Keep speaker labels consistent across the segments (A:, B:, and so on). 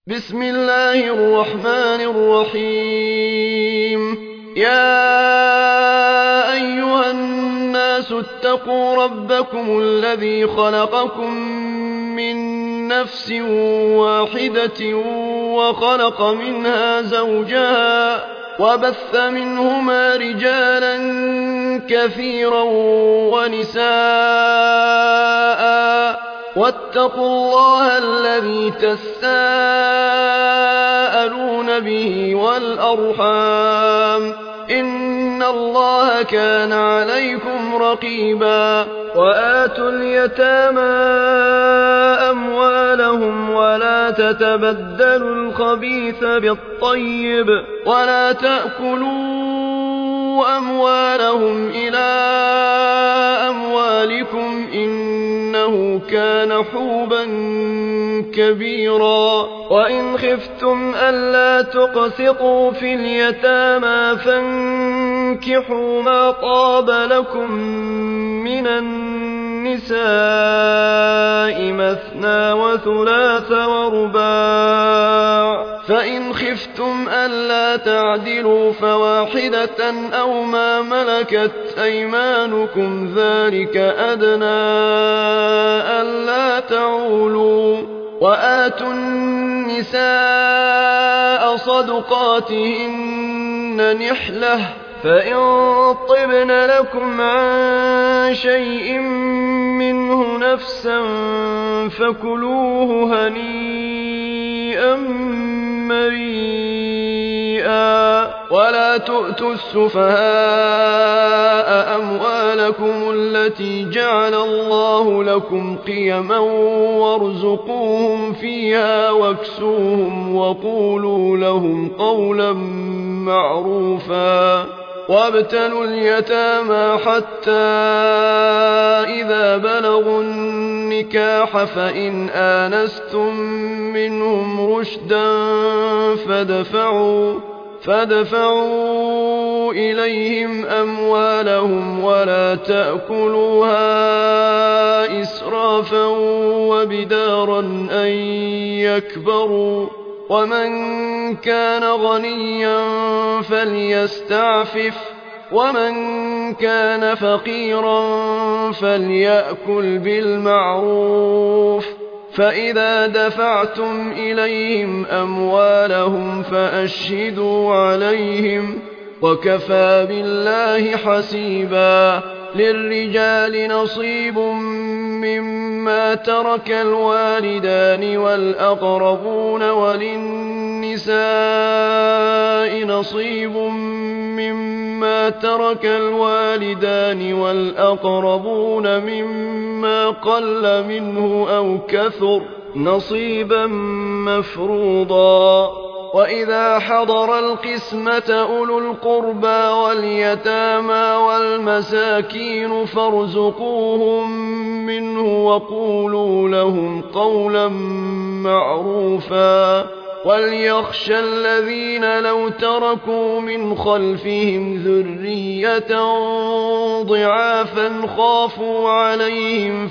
A: بسم الله الرحمن الرحيم يا أيها الناس اتقوا ربكم الذي خلقكم من نفس واحدة وخلق منها زوجها وبث منهما رجالا كثيرا ونساء واتقوا الله الذي تساءلون به والأرحام إن الله كان عليكم رقيبا وآتوا اليتامى أموالهم ولا تتبدلوا الخبيث بالطيب ولا تأكلوا أموالهم إلى أموالكم إنه كان حوبا كبيرا وإن خفتم ألا تقسطوا في اليتامى فانكحوا ما طاب لكم من النساء مثنى وثلاث ورباع فإن خفتم ألا تعدلوا فواحدة أو ما ملكت أيمانكم ذلك أدنى ألا تعولوا وآتوا النساء صدقاتهن نحلة فإن طبن لكم عن شيء منه نفسا فكلوه هنيئا مريئا ولا تؤتوا السفهاء أموالكم التي جعل الله لكم قيما وارزقوهم فيها واكسوهم وقولوا لهم قولا معروفا وابتلوا اليتامى حتى إذا بلغوا النكاح فإن آنستم منهم رشدا فادفعوا إليهم أموالهم ولا تأكلوها إسرافا وبدارا أن يكبروا ومن كان غنيا فليستعفف ومن كان فقيرا فليأكل بالمعروف فإذا دفعتم إليهم أموالهم فأشهدوا عليهم وكفى بالله حسيبا للرجال نصيب مما ترك الوالدان والأقربون وللنساء نصيب مما ترك الوالدان والأقربون مما قل منه أو كثر نصيبا مفروضا وإذا حضر القسمة أولو القربى واليتامى والمساكين فارزقوهم منه وقولوا لهم قولا معروفا وليخشى الذين لو تركوا من خلفهم ذرية ضعافا خافوا عليهم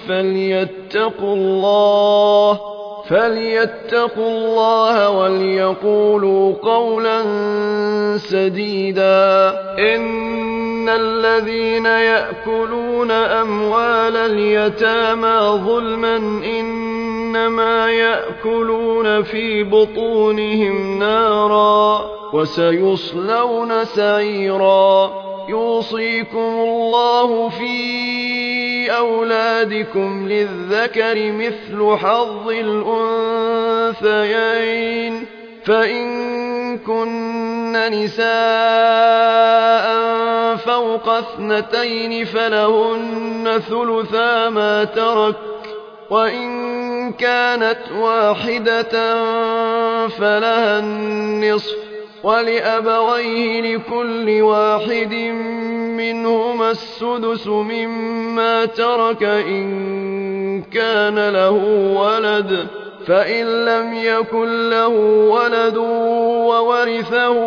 A: فليتقوا الله وليقولوا قولا سديدا إن الذين يأكلون أموال اليتامى ظلما إنما يأكلون في بطونهم نارا وسيصلون سعيرا يوصيكم الله في أولادكم للذكر مثل حظ الأنثيين فإن كن نساء فوق 2 فلهن ثلثا ما ترك وإن كانت واحدة فلها النصف ولأبويه لكل واحد منهما السدس مما ترك إن كان له ولد فإن لم يكن له ولد وورثه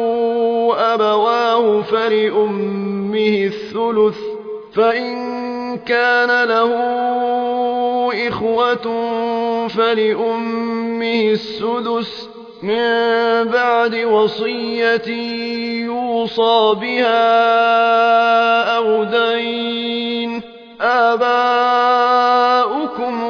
A: أبواه فلأمه الثلث فإن كان له إخوة فلأمه السدس من بعد وصية يوصى بها أو دين. آباؤكم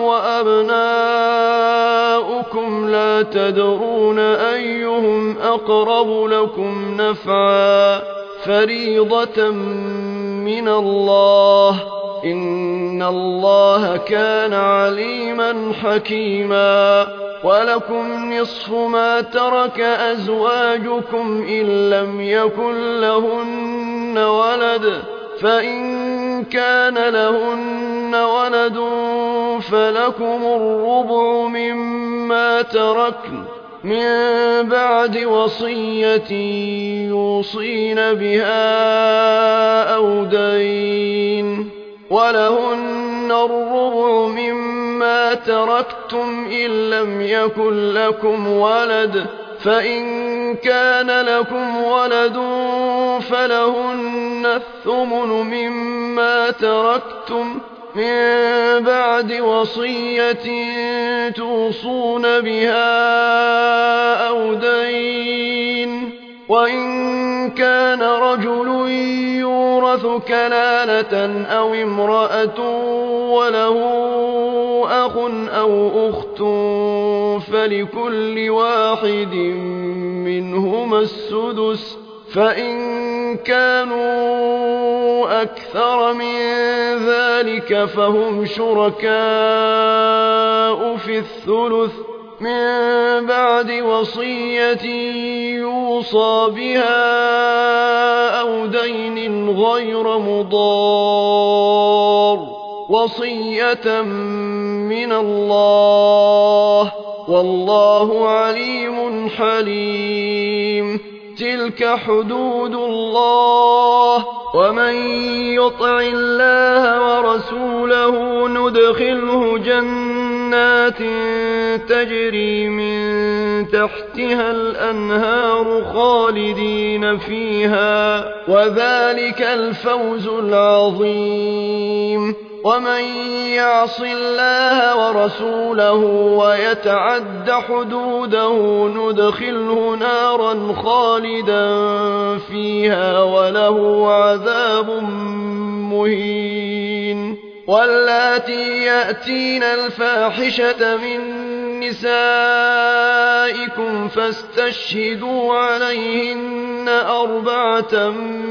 A: وأبناؤكم لا تدرون أيهم أقرب لكم نفعا فريضة من الله إن الله كان عليما حكيما. ولكم نصف ما ترك أزواجكم إن لم يكن لهن ولد فإن كان لهن ولد فلكم الربع مما تركن من بعد وصية يوصين بها أو دين. ولهن الربع مما تركتم إن لم يكن لكم ولد فإن كان لكم ولد فلهن الثمن مما تركتم من بعد وصية توصون بها أو دين. وإن كان رجل يورث كلالة أو امرأة وله أخ أو أخت فلكل واحد منهما السدس فإن كانوا أكثر من ذلك فهم شركاء في الثلث من بعد وصية يوصى بها أو دين غير مضار وصية من الله والله عليم حليم. تلك حدود الله ومن يطع الله ورسوله ندخله جنات تجري من تحتها الأنهار خالدين فيها وذلك الفوز العظيم. ومن يعص الله ورسوله ويتعد حدوده ندخله نارا خالدا فيها وله عذاب مهين. واللاتي يأتين الفاحشة من نسائكم فاستشهدوا عليهن 4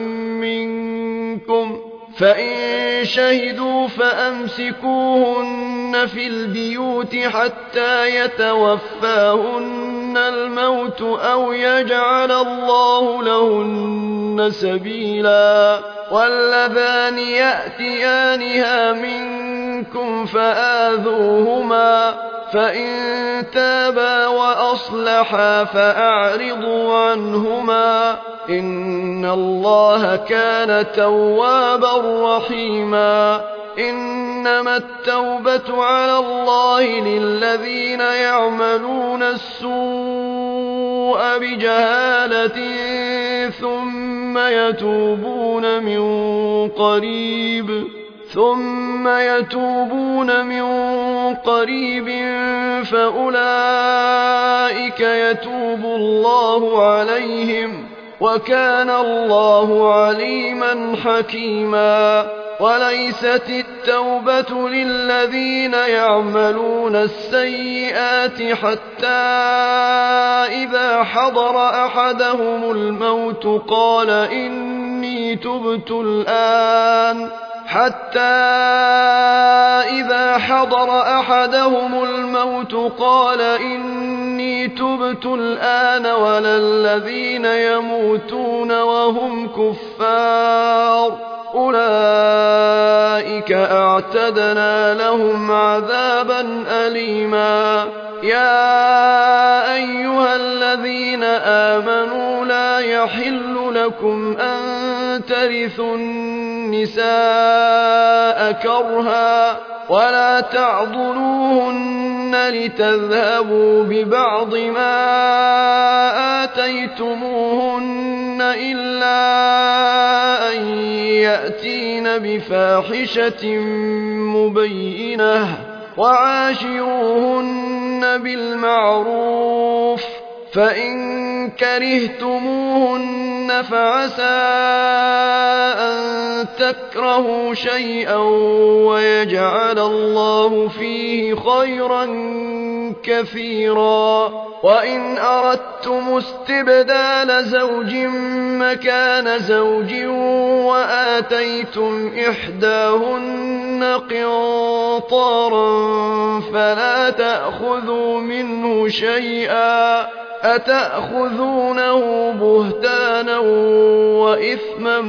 A: منكم فإن شهدوا فأمسكوهن في البيوت حتى يتوفاهن الموت أو يجعل الله لهن سبيلا. واللذان يأتيانها منكم فآذوهما فإن تابا وأصلحا فأعرضوا عنهما إن الله كان توابا رحيما. إنما التوبة على الله للذين يعملون السوء بجهالة ثم يتوبون من قريب فأولئك يتوب الله عليهم وكان الله عليما حكيما. وليست التوبة للذين يعملون السيئات حتى إذا حضر أحدهم الموت قال إني تبت الآن ولا الذين يموتون وهم كفار أولئك أعتدنا لهم عذابا أليما. يا أيها الذين آمنوا لا يحل لكم أن ترثوا النساء كرها ولا تعضلوهن لتذهبوا ببعض ما آتيتموهن إلا أن يأتين بفاحشة مبينة وعاشروهن بالمعروف فإن كرهتموهن فعسى أن تكرهوا شيئا ويجعل الله فيه خيرا كثيرا وإن أردتم استبدال زوج مكان زوج وآتيتم إحداهن قنطارا فلا تأخذوا منه شيئا أتأخذونه بهتانا وإثما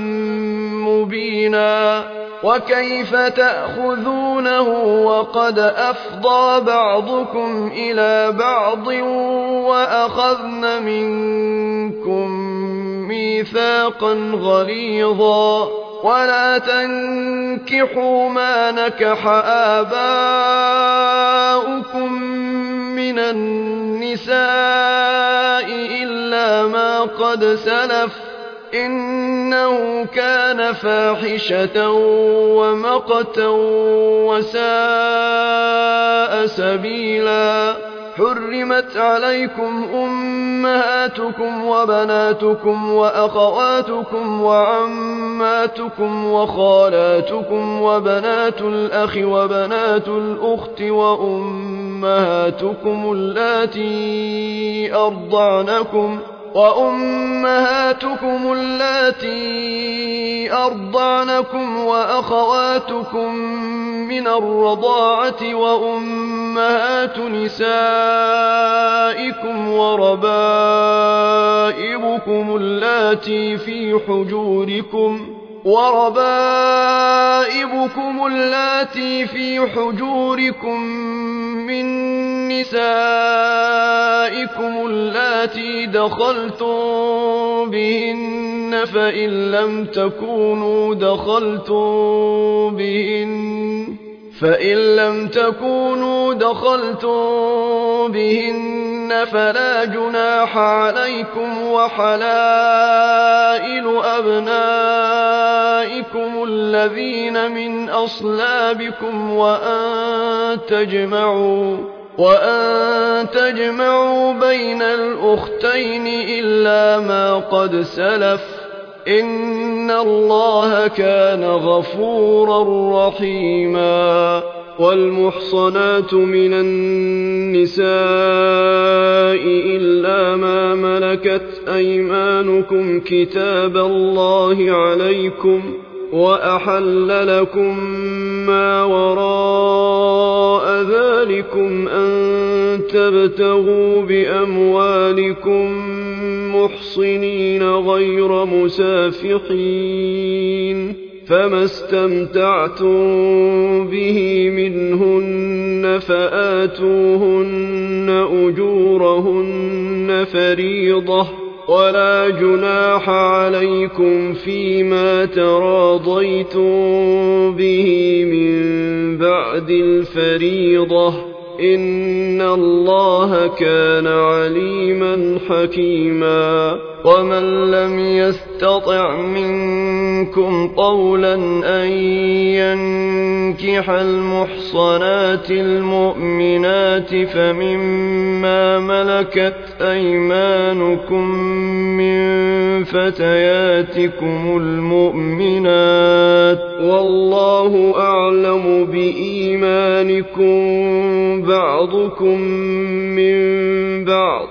A: مبينا وكيف تأخذونه وقد أفضى بعضكم إلى بعض وأخذن منكم ميثاقا غليظا ولا تنكحوا ما نكح آباؤكم من النساء إلا ما قد سلف إنه كان فاحشة ومقتا وساء سبيلا حرمت عليكم أمهاتكم وبناتكم وأخواتكم وعماتكم وخالاتكم وبنات الأخ وبنات الأخت وأمهاتكم اللاتي أرضعنكم وأخواتكم من الرضاعة وأمهات نسائكم وربائبكم اللاتي في حجوركم من نسائكم اللاتي دخلتم بهن فإن لم تكونوا دخلتم بهن فلا جناح عليكم وحلائل أبنائكم الذين من أصلابكم وأن تجمعوا بين الأختين إلا ما قد سلف إن الله كان غفورا رحيما والمحصنات من النساء إلا ما ملكت أيمانكم كتاب الله عليكم وأحل لكم ما وراء ذلكم أن تبتغوا بأموالكم محصنين غير مسافحين فما استمتعتم به منهن فآتوهن أجورهن فريضة ولا جناح عليكم فيما تراضيتم به من بعد الفريضة إن الله كان عليما حكيما ومن لم يستطع منكم طولا أن ينكح المحصنات المؤمنات فمما ملكت أيمانكم من فتياتكم المؤمنات والله أعلم بإيمانكم بعضكم من بعض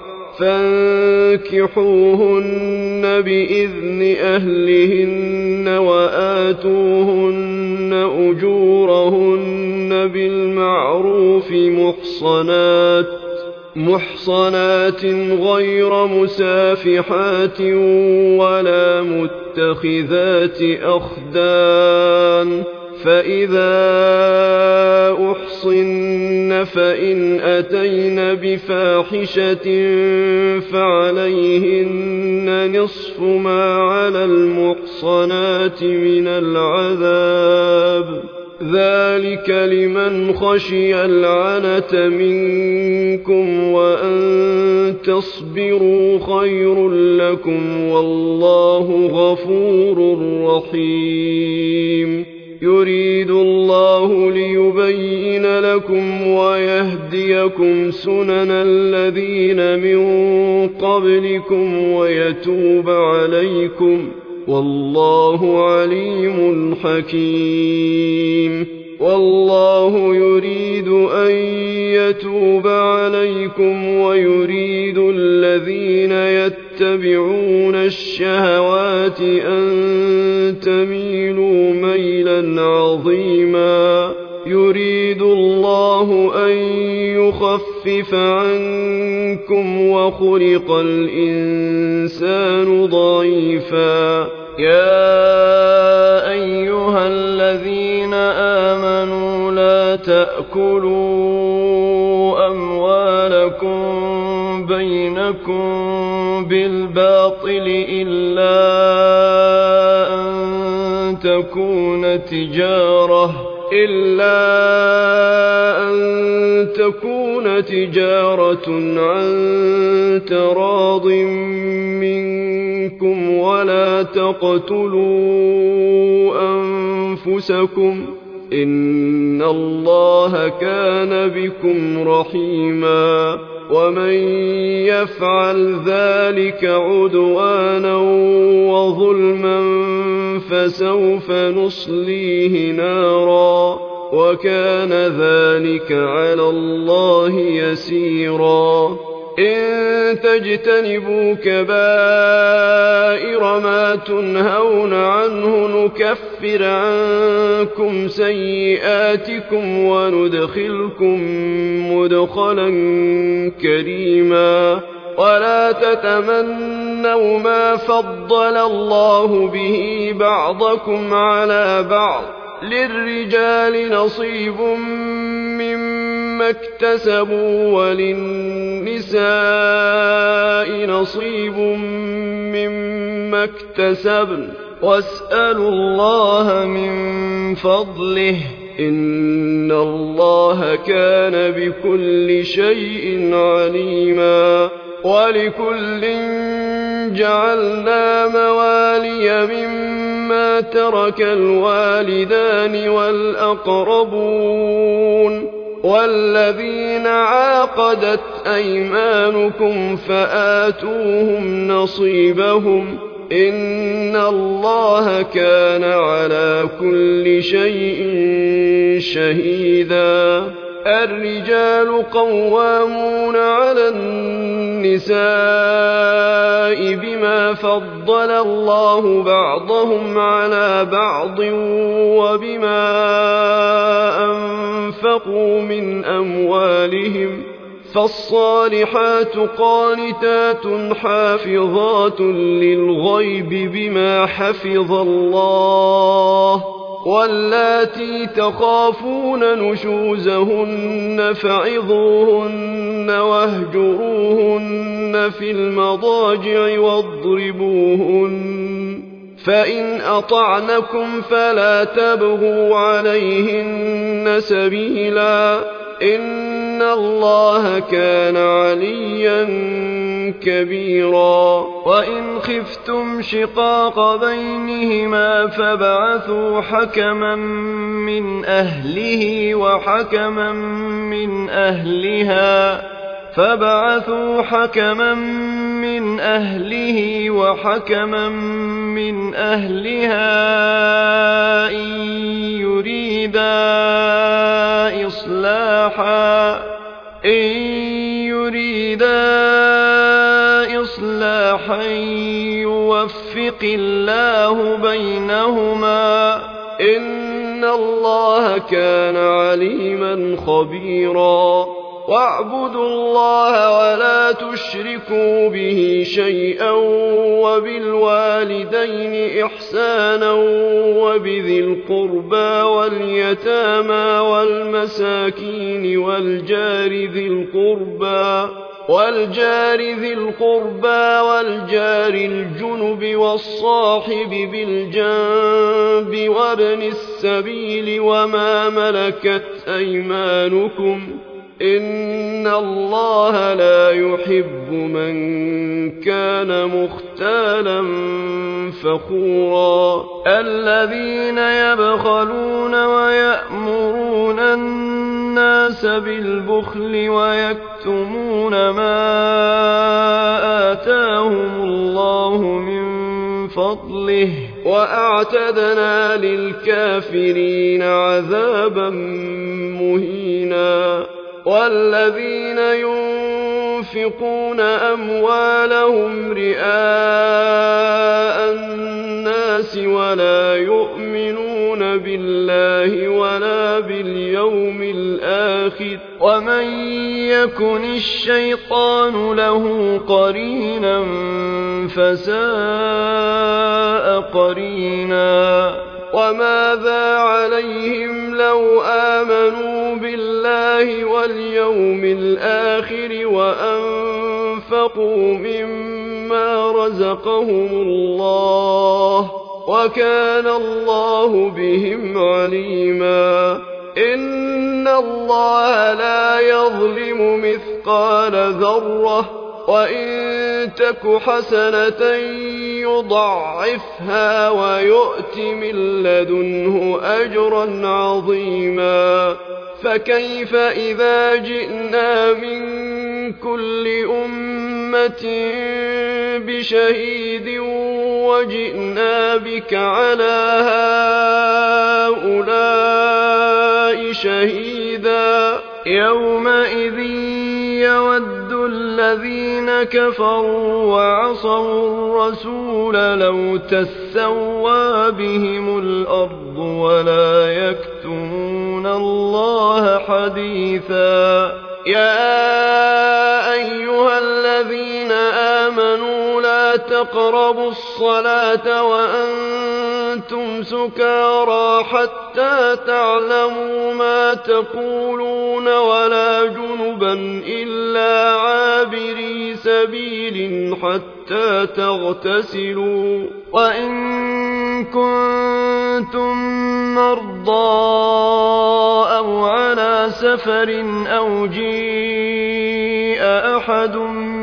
A: فانكحوهن بإذن أهلهن وآتوهن أجورهن بالمعروف محصنات غير مسافحات ولا متخذات أخدان فإذا أحصن فإن أتين بفاحشة فعليهن نصف ما على المحصنات من العذاب ذلك لمن خشي العنة منكم وأن تصبروا خير لكم والله غفور رحيم يريد الله ليبين لكم ويهديكم سنن الذين من قبلكم ويتوب عليكم والله عليم حكيم والله يريد أن يتوب عليكم ويريد الذين يتبعون الشهوات أن تميلوا ميلا عظيما يريد الله أن يخفف عنكم وخلق الإنسان ضعيفا يا أيها الذين آمنوا لا تأكلوا أموالكم بينكم بالباطل إلا أن تكون تجارة عن تراض منكم ولا تقتلوا أنفسكم إن الله كان بكم رحيما ومن يفعل ذلك عدوانا وظلما فسوف نصليه نارا وكان ذلك على الله يسيرا إن تجتنبوا كبائر ما تنهون عنه نكفر عنكم سيئاتكم وندخلكم مدخلا كريما ولا تتمنوا ما فضل الله به بعضكم على بعض للرجال نصيب مما اكتسبوا وللنساء نصيب مما اكتسبن واسألوا الله من فضله إن الله كان بكل شيء عليما ولكل جعلنا موالي مما ترك الوالدان والأقربون والذين عاقدت أيمانكم فآتوهم نصيبهم إن الله كان على كل شيء شهيدا الرجال قوامون على النساء بما فضل الله بعضهم على بعض وبما أنفقوا من أموالهم فالصالحات قانتات حافظات للغيب بما حفظ الله واللاتي تخافون نشوزهن فعظوهن واهجروهن في المضاجع واضربوهن فإن أطعنكم فلا تبغوا عليهن سبيلا إن الله كان عليا كبيرا وإن خفتم شقاق بينهما فابعثوا حكما من أهله وحكما من أهلها إن يريدا إصلاحا يوفق الله بينهما إن الله كان عليما خبيرا واعبدوا الله ولا تشركوا به شيئا وبالوالدين إحسانا وبذي القربى واليتامى والمساكين والجار ذي القربى والجار الجنب والصاحب بالجنب وابن السبيل وما ملكت أيمانكم إن الله لا يحب من كان مختالا فخورا الذين يبخلون ويأمرون الناس بالبخل ويكتمون ما آتاهم الله من فضله وأعتدنا للكافرين عذابا مهينا والذين ينفقون أموالهم رئاء الناس ولا يؤمنون بالله ولا باليوم الآخر ومن يكن الشيطان له قرينا فساء قرينا وماذا عليهم لو آمنوا بالله واليوم الآخر وأنفقوا مما رزقهم الله وكان الله بهم عليما إن الله لا يظلم مثقال ذرة وإن تك حسنة يضعفها ويؤت من لدنه أجرا عظيما فكيف إذا جئنا من كل أمة بشهيد وجئنا بك على هؤلاء شهيدا يومئذ يود الذين كفروا وعصوا الرسول لو تسوى بهم الأرض ولا يكتمون الله حديثا يا أيها الذين آمنوا لا تقربوا الصلاة وأنتم سكارى حتى تعلموا ما تقولون ولا جنبا إلا عابري سبيل حتى تغتسلوا وإن كنتم مرضى أو على سفر أو جيء أحد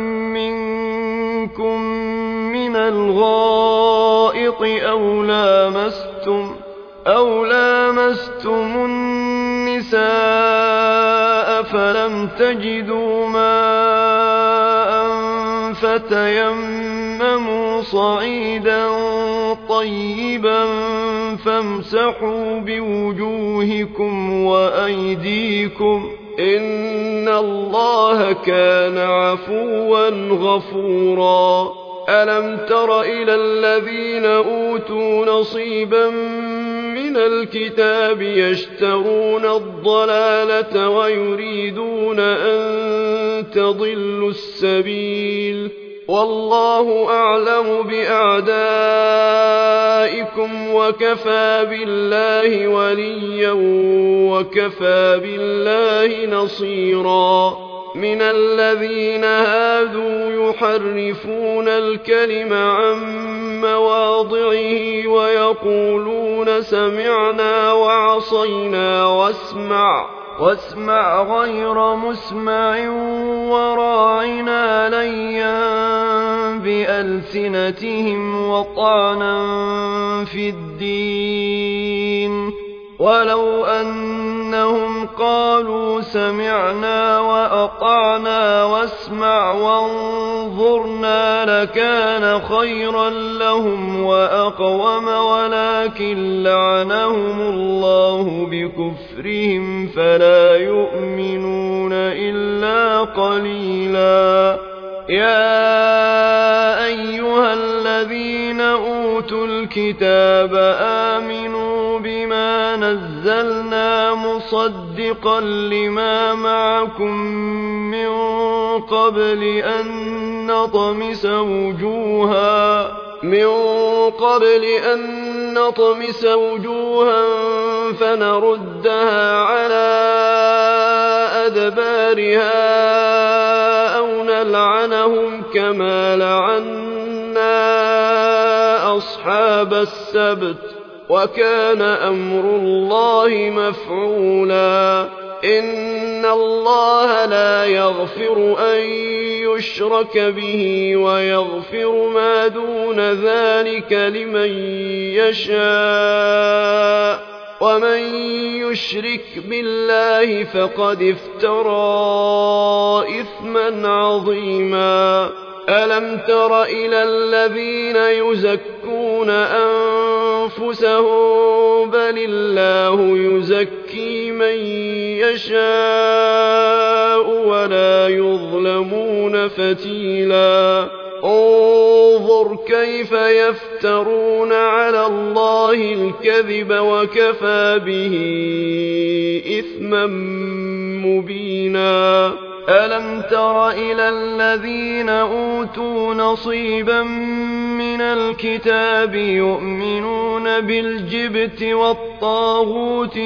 A: منكم من الغائط أو لامستم النساء فلم تجدوا ماء فتيمموا صعيدا طيبا فامسحوا بوجوهكم وأيديكم إن الله كان عفوا غفورا ألم تر إلى الذين أوتوا نصيبا من الكتاب يشترون الضلالة ويريدون أن تضلوا السبيل والله أعلم بأعدائكم وكفى بالله وليا وكفى بالله نصيرا من الذين هادوا يحرفون الكلم عن مواضعه ويقولون سمعنا وعصينا واسمع غير مسمع وراعنا ليا بألسنتهم وطعنا في الدين ولو أنهم قالوا سمعنا وأطعنا واسمع وانظرنا لكان خيرا لهم وأقوم ولكن لعنهم الله بكفرهم فلا يؤمنون إلا قليلا يا أيها الذين أوتوا الكتاب آمنوا بما نزلنا مصدقا لما معكم من قبل أن نطمس وجوها فنردها على أدبارها أو نلعنهم كما لعنا أصحاب السبت وكان أمر الله مفعولا إن الله لا يغفر أن يشرك به ويغفر ما دون ذلك لمن يشاء ومن يشرك بالله فقد افترى إثما عظيما ألم تر إلى الذين يزكون أنفسهم بل الله يزكي من يشاء ولا يظلمون فتيلا انظر كيف يفترون على الله الكذب وكفى به إثما مبينا ألم تر إلى الذين أوتوا نصيبا من الكتاب يؤمنون بالجبت والطاغوت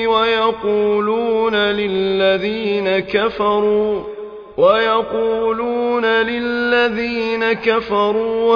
A: ويقولون للذين كفروا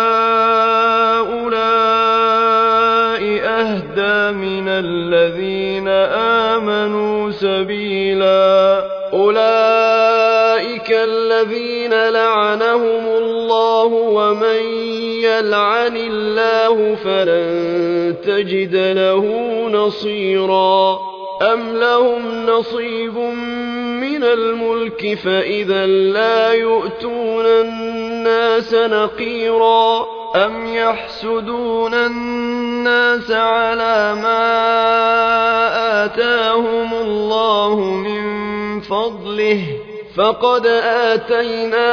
A: هؤلاء أهدى من الذين آمنوا سبيلا أولئك الذين لعنهم الله ومن يلعن الله فلن تجد له نصيرا أم لهم نصيب من الملك فإذا لا يؤتون الناس نقيرا أم يحسدون الناس على ما آتاهم الله من فضله فقد آتينا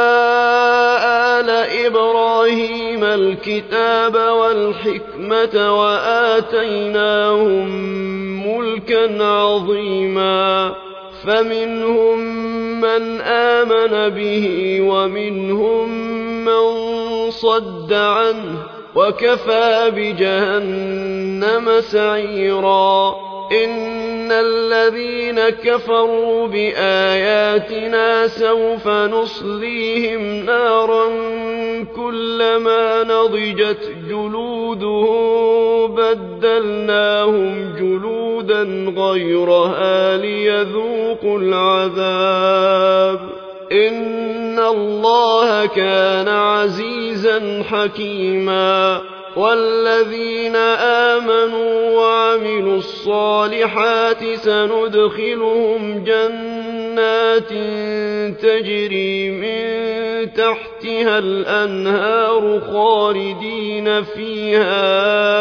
A: آل إبراهيم الكتاب والحكمة وآتيناهم ملكا عظيما فمنهم من آمن به ومنهم من صد عنه وكفى بجهنم سعيرا إن الذين كفروا بآياتنا سوف نصليهم نارا كلما نضجت جلودهم بدلناهم جلودا غيرها ليذوقوا العذاب إن الله كان عزيزا حكيما والذين آمنوا وعملوا الصالحات سندخلهم جنات تجري من تحتها الأنهار خالدين فيها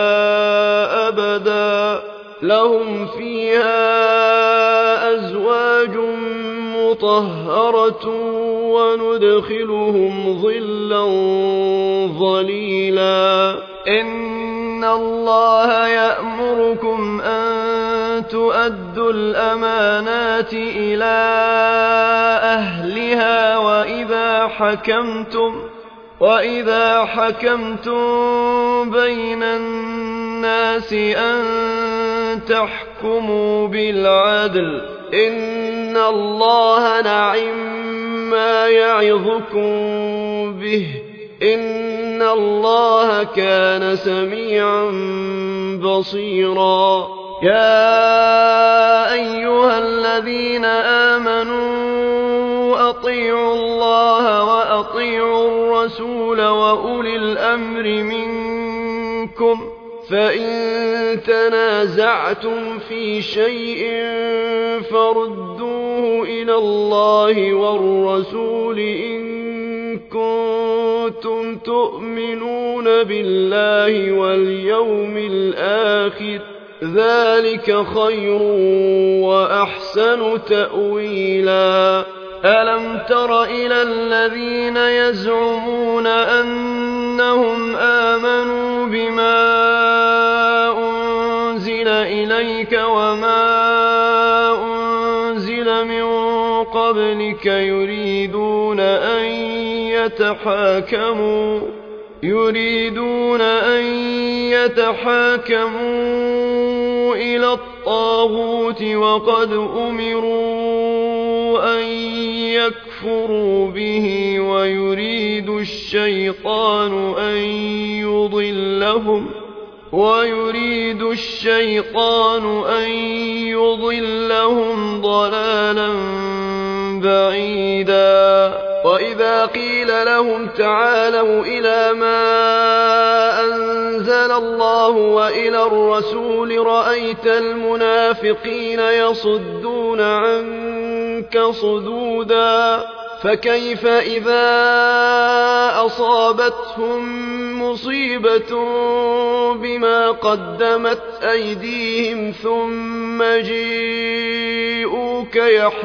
A: أبدا لهم فيها أزواج مطهرة وندخلهم ظلا ظليلا إن الله يأمركم أن تؤدوا الأمانات إلى أهلها وإذا حكمتم بين الناس أن تحكموا بالعدل إن الله نعم يعظكم به إن الله كان سميعا بصيرا يا أيها الذين آمنوا أطيعوا الله وأطيعوا الرسول وأولي الأمر منكم فإن تنازعتم في شيء فردوه إلى الله والرسول إن كنتم تؤمنون بالله واليوم الآخر ذلك خير وأحسن تأويلا ألم تر إلى الذين يزعمون أنهم آمنوا بما أنزل إليك وما أنزل من قبلك يريدون أن يتحاكموا إلى الطاغوت وقد أمروا أن يكفروا به ويريد الشيطان أن يضلهم ضلالا بعيدا وإذا قيل لهم تعالوا إلى ما أنزل الله وإلى الرسول رأيت المنافقين يصدون عنك صدودا فكيف إذا أصابتهم مصيبة بما قدمت أيديهم ثم جيءوك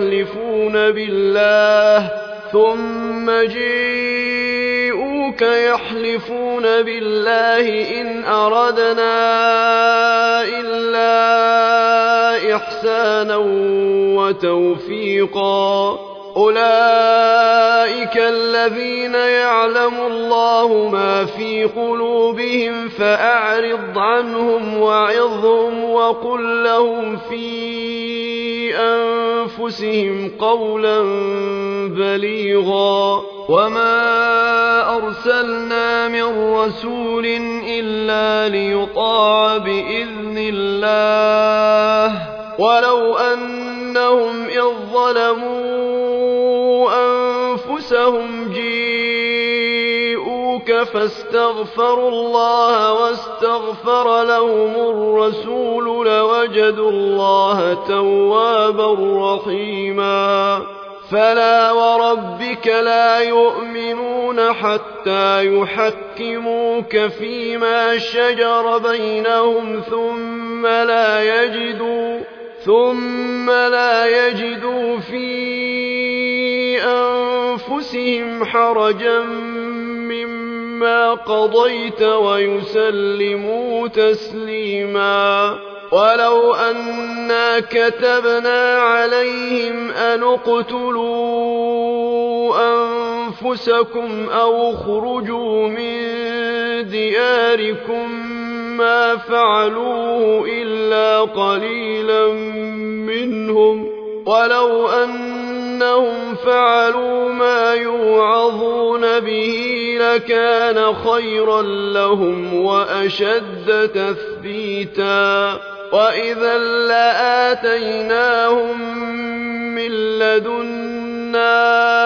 A: يحلفون بالله إن أردنا إلا إحسانا وتوفيقا أولئك الذين يعلم الله ما في قلوبهم فأعرض عنهم وعظهم وقل لهم في أنفسهم قولا بليغا وما أرسلنا من رسول إلا ليطاع بإذن الله ولو أنهم إذ ظلموا أنفسهم جيءوك فاستغفروا الله واستغفر لهم الرسول لوجدوا الله توابا رحيما فلا وربك لا يؤمنون حتى يحكموك فيما شجر بينهم ثم لا يجدوا في أنفسهم حرجا مما قضيت ويسلموا تسليما ولو أنا كتبنا عليهم أن اقتلوا أنفسكم أو اخرجوا من دياركم ما فعلوه إلا قليلا منهم ولو أنهم فعلوا ما يوعظون به لكان خيرا لهم وأشد تثبيتا وإذا لآتيناهم من لدنا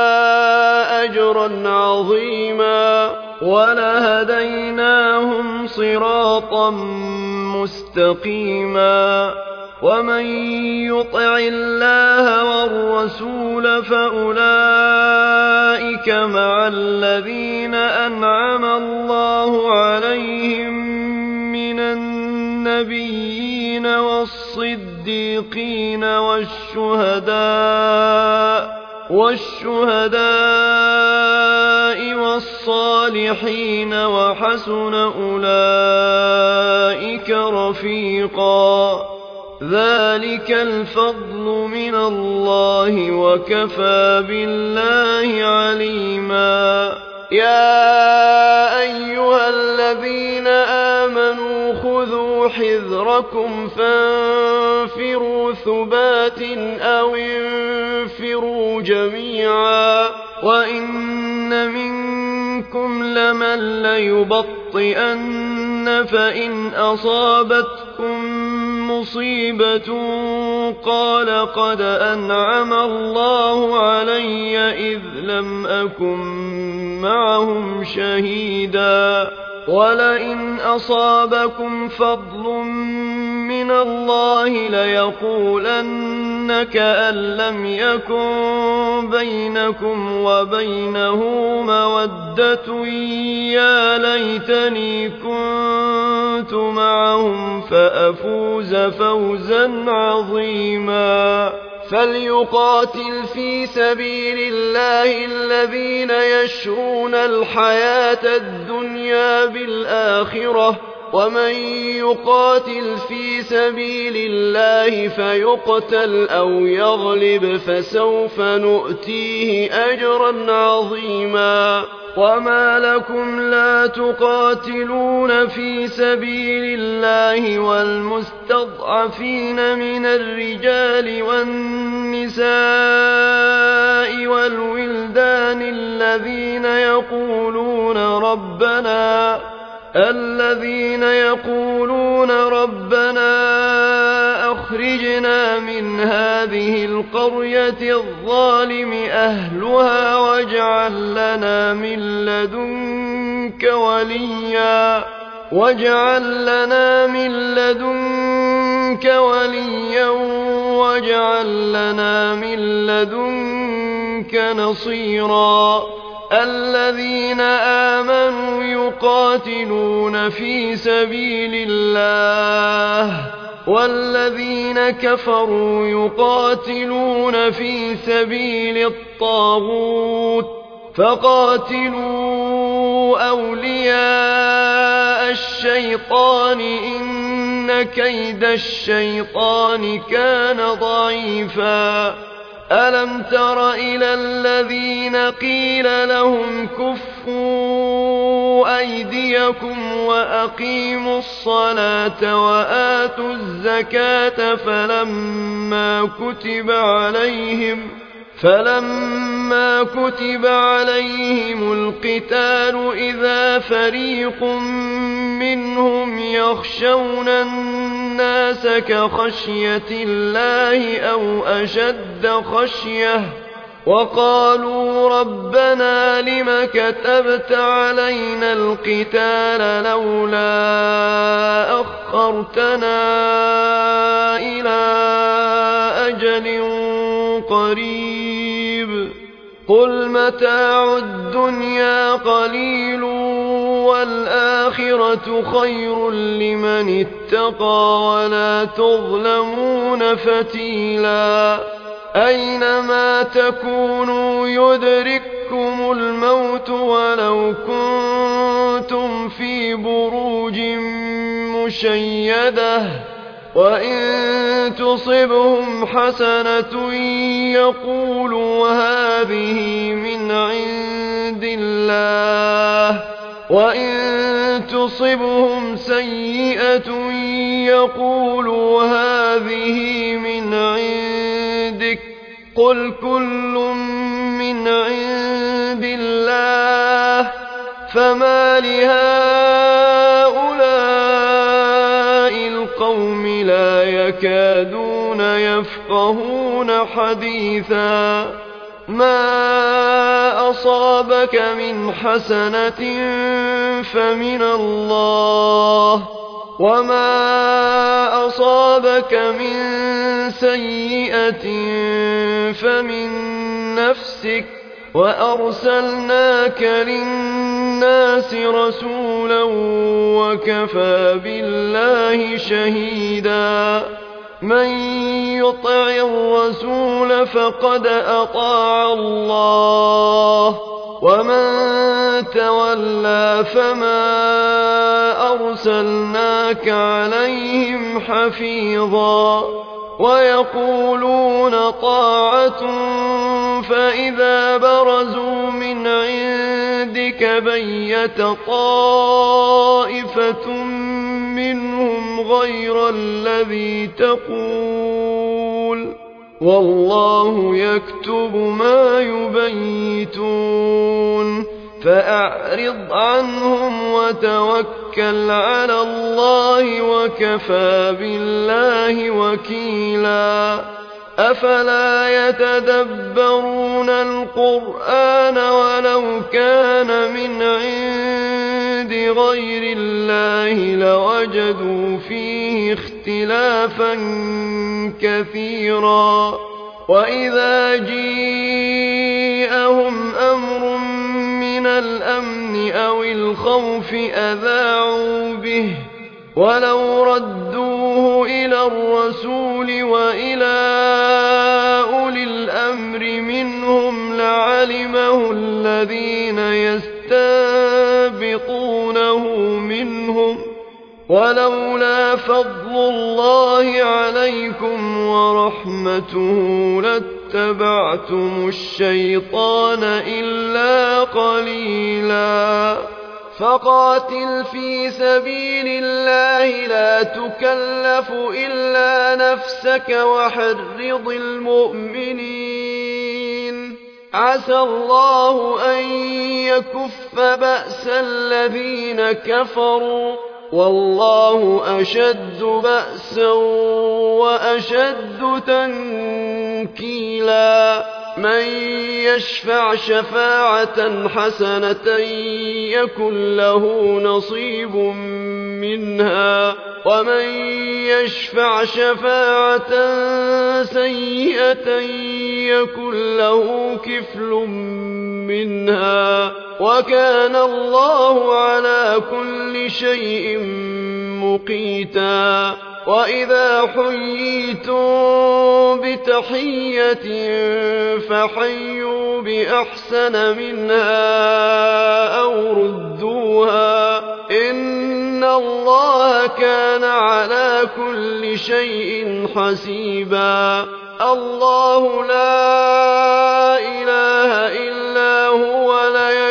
A: أجرا عظيما ولهديناهم صراطا مستقيما ومن يطع الله والرسول فأولئك مع الذين أنعم الله عليهم من النبيين والصديقين والشهداء والصالحين وحسن أولئك رفيقا ذلك الفضل من الله وكفى بالله عليما يا أيها الذين آمنوا خذوا حذركم فانفروا ثبات أو انفروا جميعا وإن منكم لمن ليبطئن فإن أصابتكم مصيبة قال قد أنعم الله علي إذ لم أكن معهم شهيدا ولئن أصابكم فضل من الله ليقولن كأن لم يكن بينكم وبينه مودة يا ليتني كنت معهم فأفوز فوزا عظيما فليقاتل في سبيل الله الذين يشرون الحياة الدنيا بالآخرة ومن يقاتل في سبيل الله فيقتل أو يغلب فسوف نؤتيه أجرا عظيما وما لكم لا تقاتلون في سبيل الله والمستضعفين من الرجال والنساء والولدان الذين يقولون ربنا أخرجنا من هذه القرية الظالم أهلها واجعل لنا من لدنك وليا واجعل لنا من لدنك نصيرا الذين آمنوا يقاتلون في سبيل الله والذين كفروا يقاتلون في سبيل الطاغوت فقاتلوا أولياء الشيطان إن كيد الشيطان كان ضعيفا ألم تر إلى الذين قيل لهم كفوا أيديكم وأقيموا الصلاة وآتوا الزكاة فلما كتب عليهم القتال إذا فريق منهم يخشون الناس كخشية الله أو أشد خشية وقالوا ربنا لم كتبت علينا القتال لولا أخرتنا إلى أجل قريب قل متاع الدنيا قليل والآخرة خير لمن اتقى ولا تظلمون فتيلا أينما تكونوا يدرككم الموت ولو كنتم في بروج مشيدة وإن تصبهم حسنة يقولوا هذه من عند الله وإن تصبهم سيئة يقولوا هذه من عندك قل كل من عند الله فما لهؤلاء القوم لا يكادون يفقهون حديثا ما أصابك من حسنة فمن الله وما أصابك من سيئة فمن نفسك وأرسلناك للناس رسولا وكفى بالله شهيدا من يطع الرسول فقد أطاع الله ومن تولى فما أرسلناك عليهم حفيظا ويقولون طاعة فإذا برزوا من عندك بيت طائفة منهم غير الذي تقول والله يكتب ما يبيتون فأعرض عنهم وتوكل على الله وكفى بالله وكيلا أفلا يتدبرون القرآن ولو كان من عند غير الله لوجدوا فيه اختلافا كثيرا وإذا جيءهم أمر من الأمن أو الخوف أذاعوا به ولو ردوه إلى الرسول وإلى أولي الأمر منهم لعلمه الذين يستنبطونه منهم ولولا فضل الله عليكم ورحمته لاتبعتم الشيطان إلا قليلا فقاتل في سبيل الله لا تكلف إلا نفسك وحرض المؤمنين عسى الله أن يكف بأس الذين كفروا والله أشد بأسا وأشد تنكيلا من يشفع شفاعة حسنة يكن له نصيب منها ومن يشفع شفاعة سيئة يكن له كفل منها وكان الله على كل شيء مقيتا وإذا حييتم بتحية فحيوا بأحسن منها أو ردوها إن الله كان على كل شيء حسيبا الله لا إله إلا هو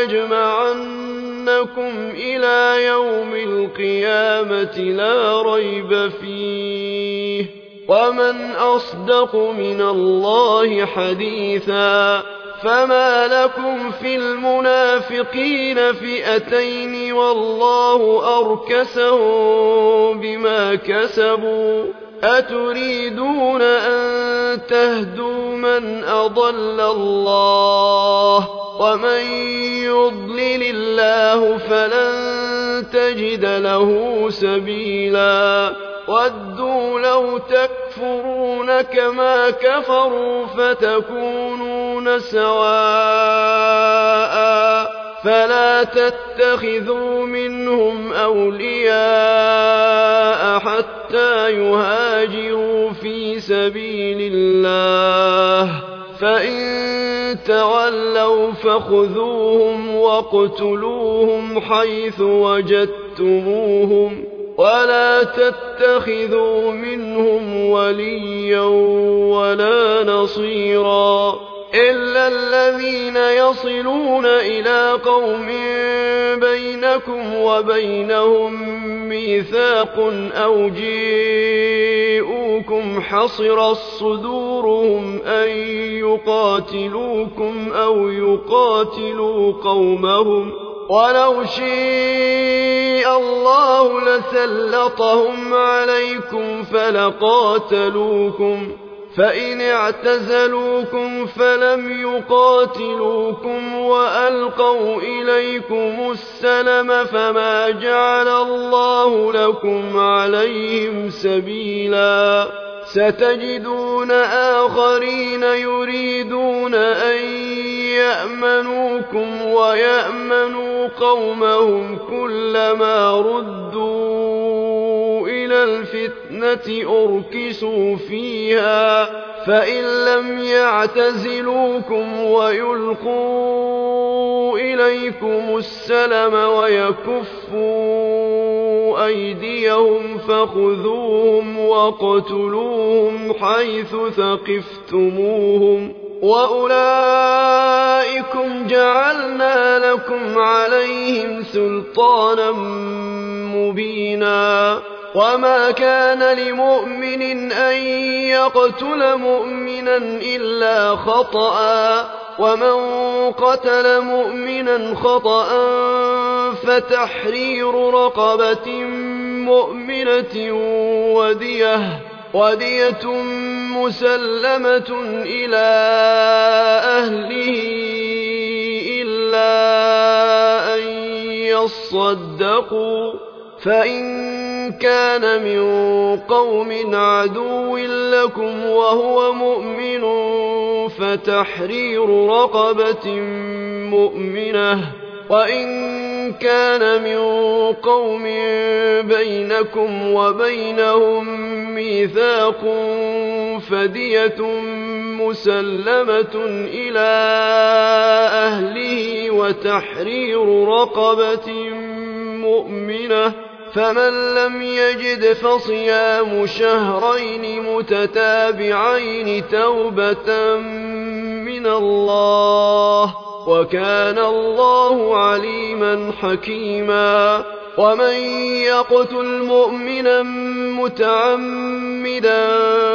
A: ليجمعنكم إلى يوم القيامة لا ريب فيه ومن أصدق من الله حديثا فما لكم في المنافقين فئتين والله أركسهم بما كسبوا أتريدون أن تهدوا من أضل الله ومن يضلل الله فلن تجد له سبيلا ودوا لو تكفرون كما كفروا فتكونون سواء فلا تتخذوا منهم أولياء حتى يهاجروا في سبيل الله فإن تولوا فخذوهم واقتلوهم حيث وجدتموهم ولا تتخذوا منهم وليا ولا نصيرا إلا الذين يصلون إلى قوم بينكم وبينهم ميثاق أو جيءوكم حصرت صدورهم أن يقاتلوكم أو يقاتلوا قومهم ولو شاء الله لسلطهم عليكم فلقاتلوكم فإن اعتزلوكم فلم يقاتلوكم وألقوا إليكم السلم فما جعل الله لكم عليهم سبيلا ستجدون آخرين يريدون أن يأمنوكم ويأمنوا قومهم كلما ردوا إلى الفتنة أركسوا فيها فإن لم يعتزلوكم ويلقوا إليكم السلم ويكفوا أيديهم فخذوهم واقتلوهم حيث ثقفتموهم وأولئكم جعلنا لكم عليهم سلطانا مبينا وما كان لمؤمن أن يقتل مؤمنا إلا خطأ ومن قتل مؤمنا خطأ فتحرير رقبة مؤمنة ودية مسلمة إلى أهله إلا أن يصدقوا فإن كان من قوم عدو لكم وهو مؤمن فتحرير رقبة مؤمنة وإن كان من قوم بينكم وبينهم ميثاق فدية مسلمة إلى أهله وتحرير رقبة مؤمنة فمن لم يجد فصيام شهرين متتابعين توبة من الله وكان الله عليما حكيما ومن يقتل مؤمنا متعمدا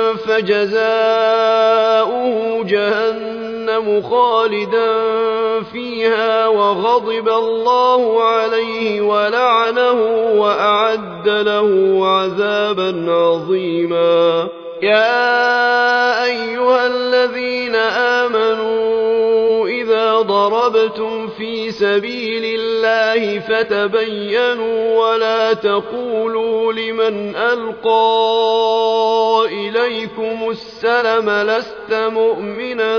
A: فجزاؤه جهنم خالدا فيها وغضب الله عليه ولعنه وأعد له عذابا عظيما. يا أيها الذين آمنوا إذا ضربتم في سبيل الله فتبينوا ولا تقولوا لمن ألقى إليكم السلم لست مؤمنا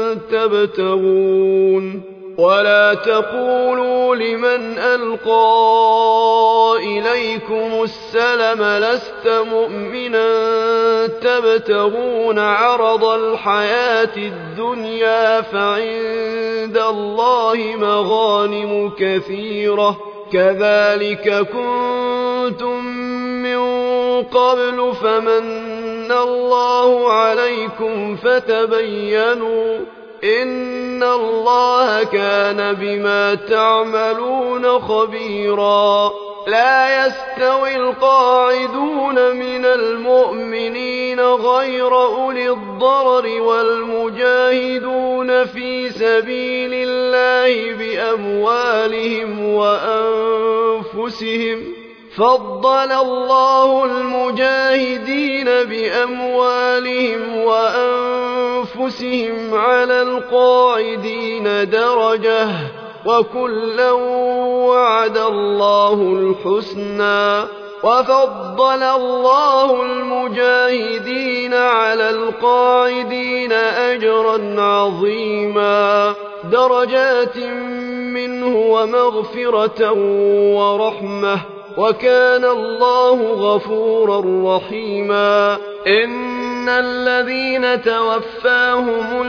A: تبتغون عرض الحياة الدنيا فعند الله مغانم كثيرة كذلك كنتم من قبل فمن الله عليكم فتبينوا إن الله كان بما تعملون خبيرا. لا يستوي القاعدون من المؤمنين غير أولي الضرر والمجاهدون في سبيل الله بأموالهم وأنفسهم فضل الله المجاهدين بأموالهم وأنفسهم على القاعدين درجة وكلا وعد الله الحسنى وفضل الله المجاهدين على القاعدين أجرا عظيما درجات منه ومغفرة ورحمة وكان الله غفورا رحيما. إن الذين توفاهم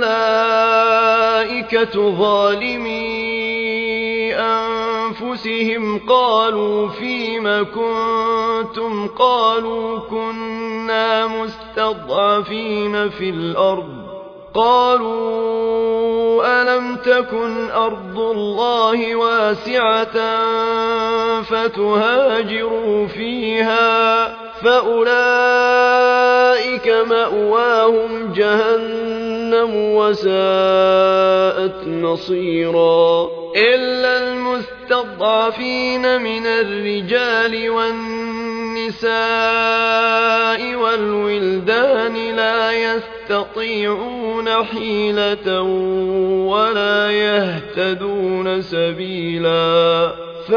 A: الملائكة ظالمي أنفسهم قالوا فيم كنتم قالوا كنا مستضعفين في الأرض قالوا ألم تكن أرض الله واسعة فتهاجروا فيها فأولئك مأواهم جهنم وساءت مصيرا. إلا المستضعفين من الرجال والنساء والولدان لا يستطيعون حيلة ولا يهتدون سبيلا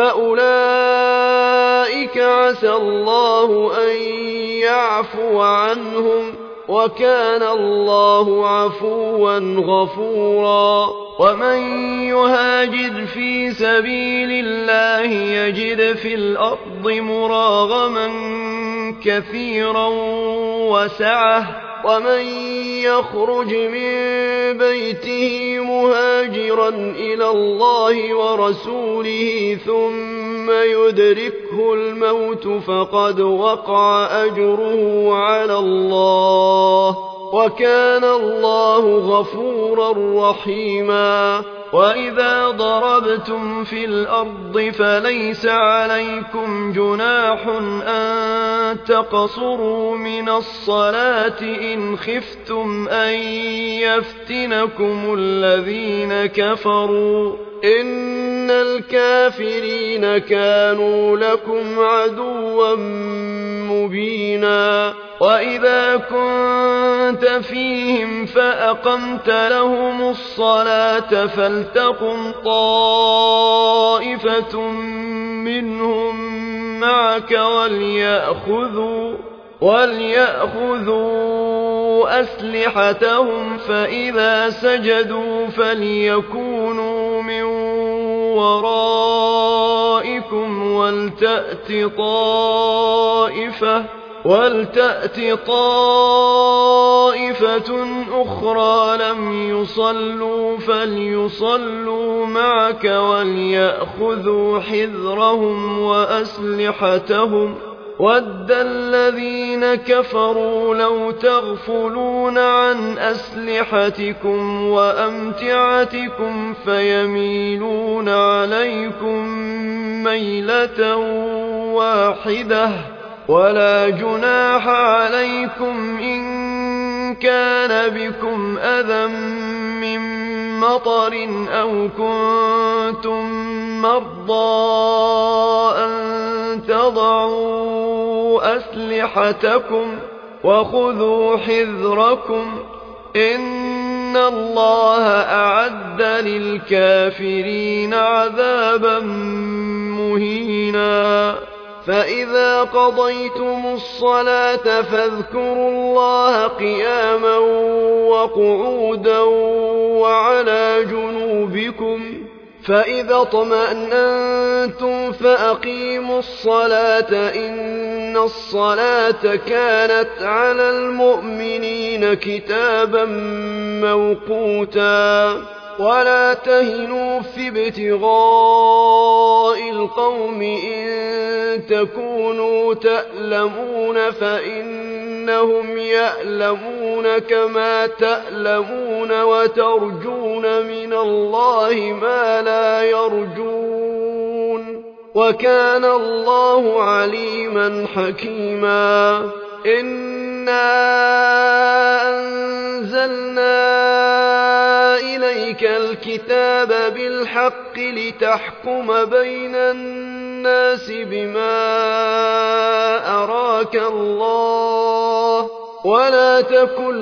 A: فأولئك عسى الله أن يعفو عنهم وكان الله عفوا غفورا. ومن يهاجر في سبيل الله يجد في الأرض مراغما كثيرا وسعة ومن يخرج من بيته مهاجرا إلى الله ورسوله ثم يدركه الموت فقد وقع أجره على الله وكان الله غفورا رحيما. وإذا ضربتم في الأرض فليس عليكم جناح أن تقصروا من الصلاة إن خفتم أن يفتنكم الذين كفروا إن الكافرين كانوا لكم عدوا مبينا. وإذا كنت فيهم فأقمت لهم الصلاة فلتقم طائفة منهم معك وليأخذوا أسلحتهم فإذا سجدوا فليكونوا من ورائكم ولتأت طائفة أخرى لم يصلوا فليصلوا معك وليأخذوا حذرهم وأسلحتهم ود الذين كفروا لو تغفلون عن أسلحتكم وأمتعتكم فيميلون عليكم ليلة واحدة ولا جناح عليكم إن كان بكم أذى من مطر أو كنتم مرضى أن تضعوا أسلحتكم وخذوا حذركم إن الله أعد للكافرين عذابا مهينا فإذا قضيتم الصلاة فاذكروا الله قياما وقعودا وعلى جنوبكم فإذا اطمأننتم فأقيموا الصلاة إن الصلاة كانت على المؤمنين كتابا موقوتا ولا تهنوا في ابتغاء القوم إن تكونوا تألمون فإنهم يألمون كما تألمون وترجون من الله ما لا يرجون وكان الله عليما حكيما إنا أنزلنا إليك الكتاب بالحق لتحكم بين الناس بما أراك الله ولا تكن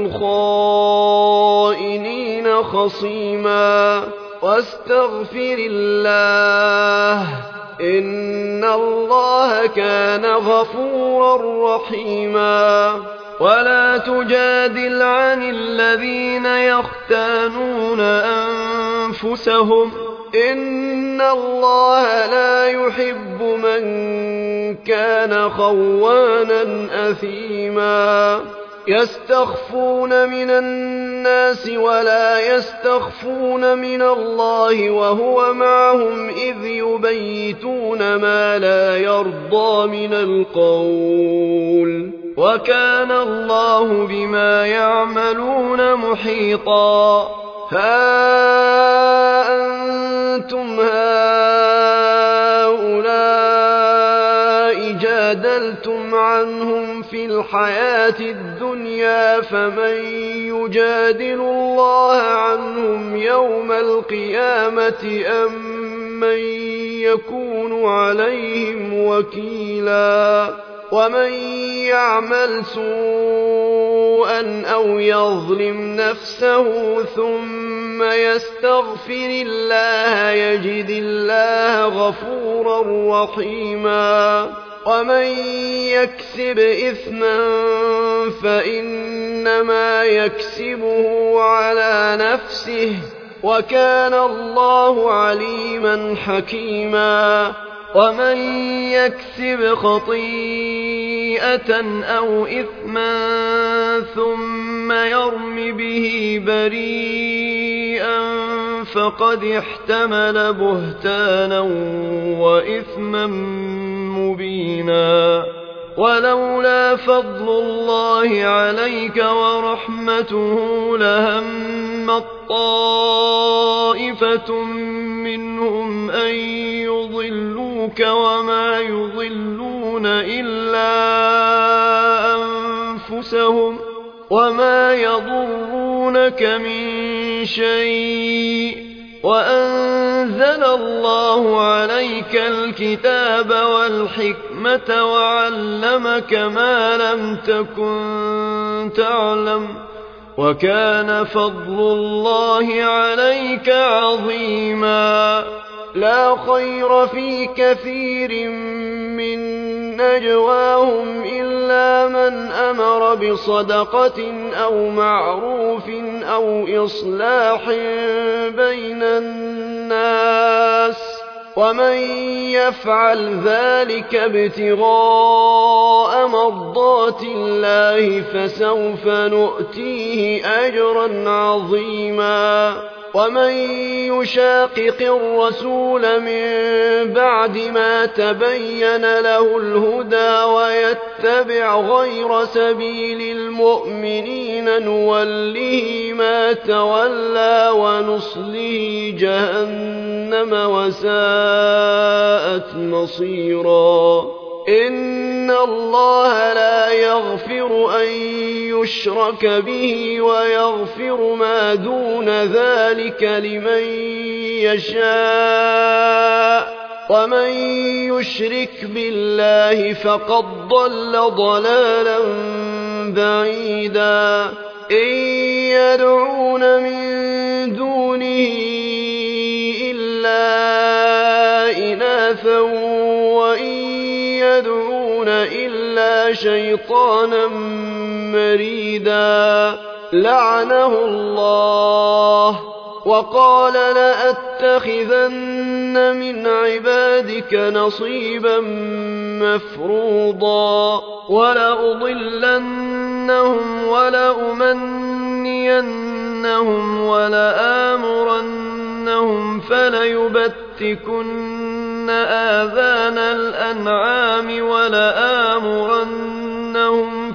A: للخائنين خصيما واستغفر الله إن الله كان غفورا رحيما ولا تجادل عن الذين يختانون أنفسهم إن الله لا يحب من كان خوانا أثيما يستخفون من الناس ولا يستخفون من الله وهو معهم إذ يبيتون ما لا يرضى من القول وكان الله بما يعملون محيطا ها أنتم هؤلاء جادلتم عنهم في الحياة الدنيا فمن يجادل الله عنهم يوم القيامة أم من يكون عليهم وكيلا ومن يعمل سوءا أو يظلم نفسه ثم يستغفر الله يجد الله غفورا رحيما ومن يكسب إثما فإنما يكسبه على نفسه وكان الله عليما حكيما ومن يكسب خطيئة أو إثما ثم يرم به بريئا فقد احتمل بهتانا وإثما مبينا ولولا فضل الله عليك ورحمته لهمت طائفة منهم أن يضلوك وما يضلون إلا أنفسهم وما يضرونك من شيء وأنزل الله عليك الكتاب والحكمة وعلمك ما لم تكن تعلم وكان فضل الله عليك عظيما لا خير في كثير من نجواهم إلا من أمر بصدقة أو معروف أو إصلاح بين الناس ومن يفعل ذلك ابتغاء مرضات الله فسوف نؤتيه أجرا عظيما ومن يشاقق الرسول من بعد ما تبين له الهدى ويتبع غير سبيل المؤمنين نوله ما تولى ونصله جهنم وساءت وساءت مصيرا إن الله لا يغفر أن يشرك به ويغفر ما دون ذلك لمن يشاء ومن يشرك بالله فقد ضل ضلالا بعيدا إن يدعون من دونه إلا إناثا وإن يدعون إلا شيطانا مريدا لعنه الله وقال لأتخذن من عبادك نصيبا مفروضا ولأضلنهم ولأمنينهم ولآمرنهم فليبتكن آذان الأنعام ولآمرنهم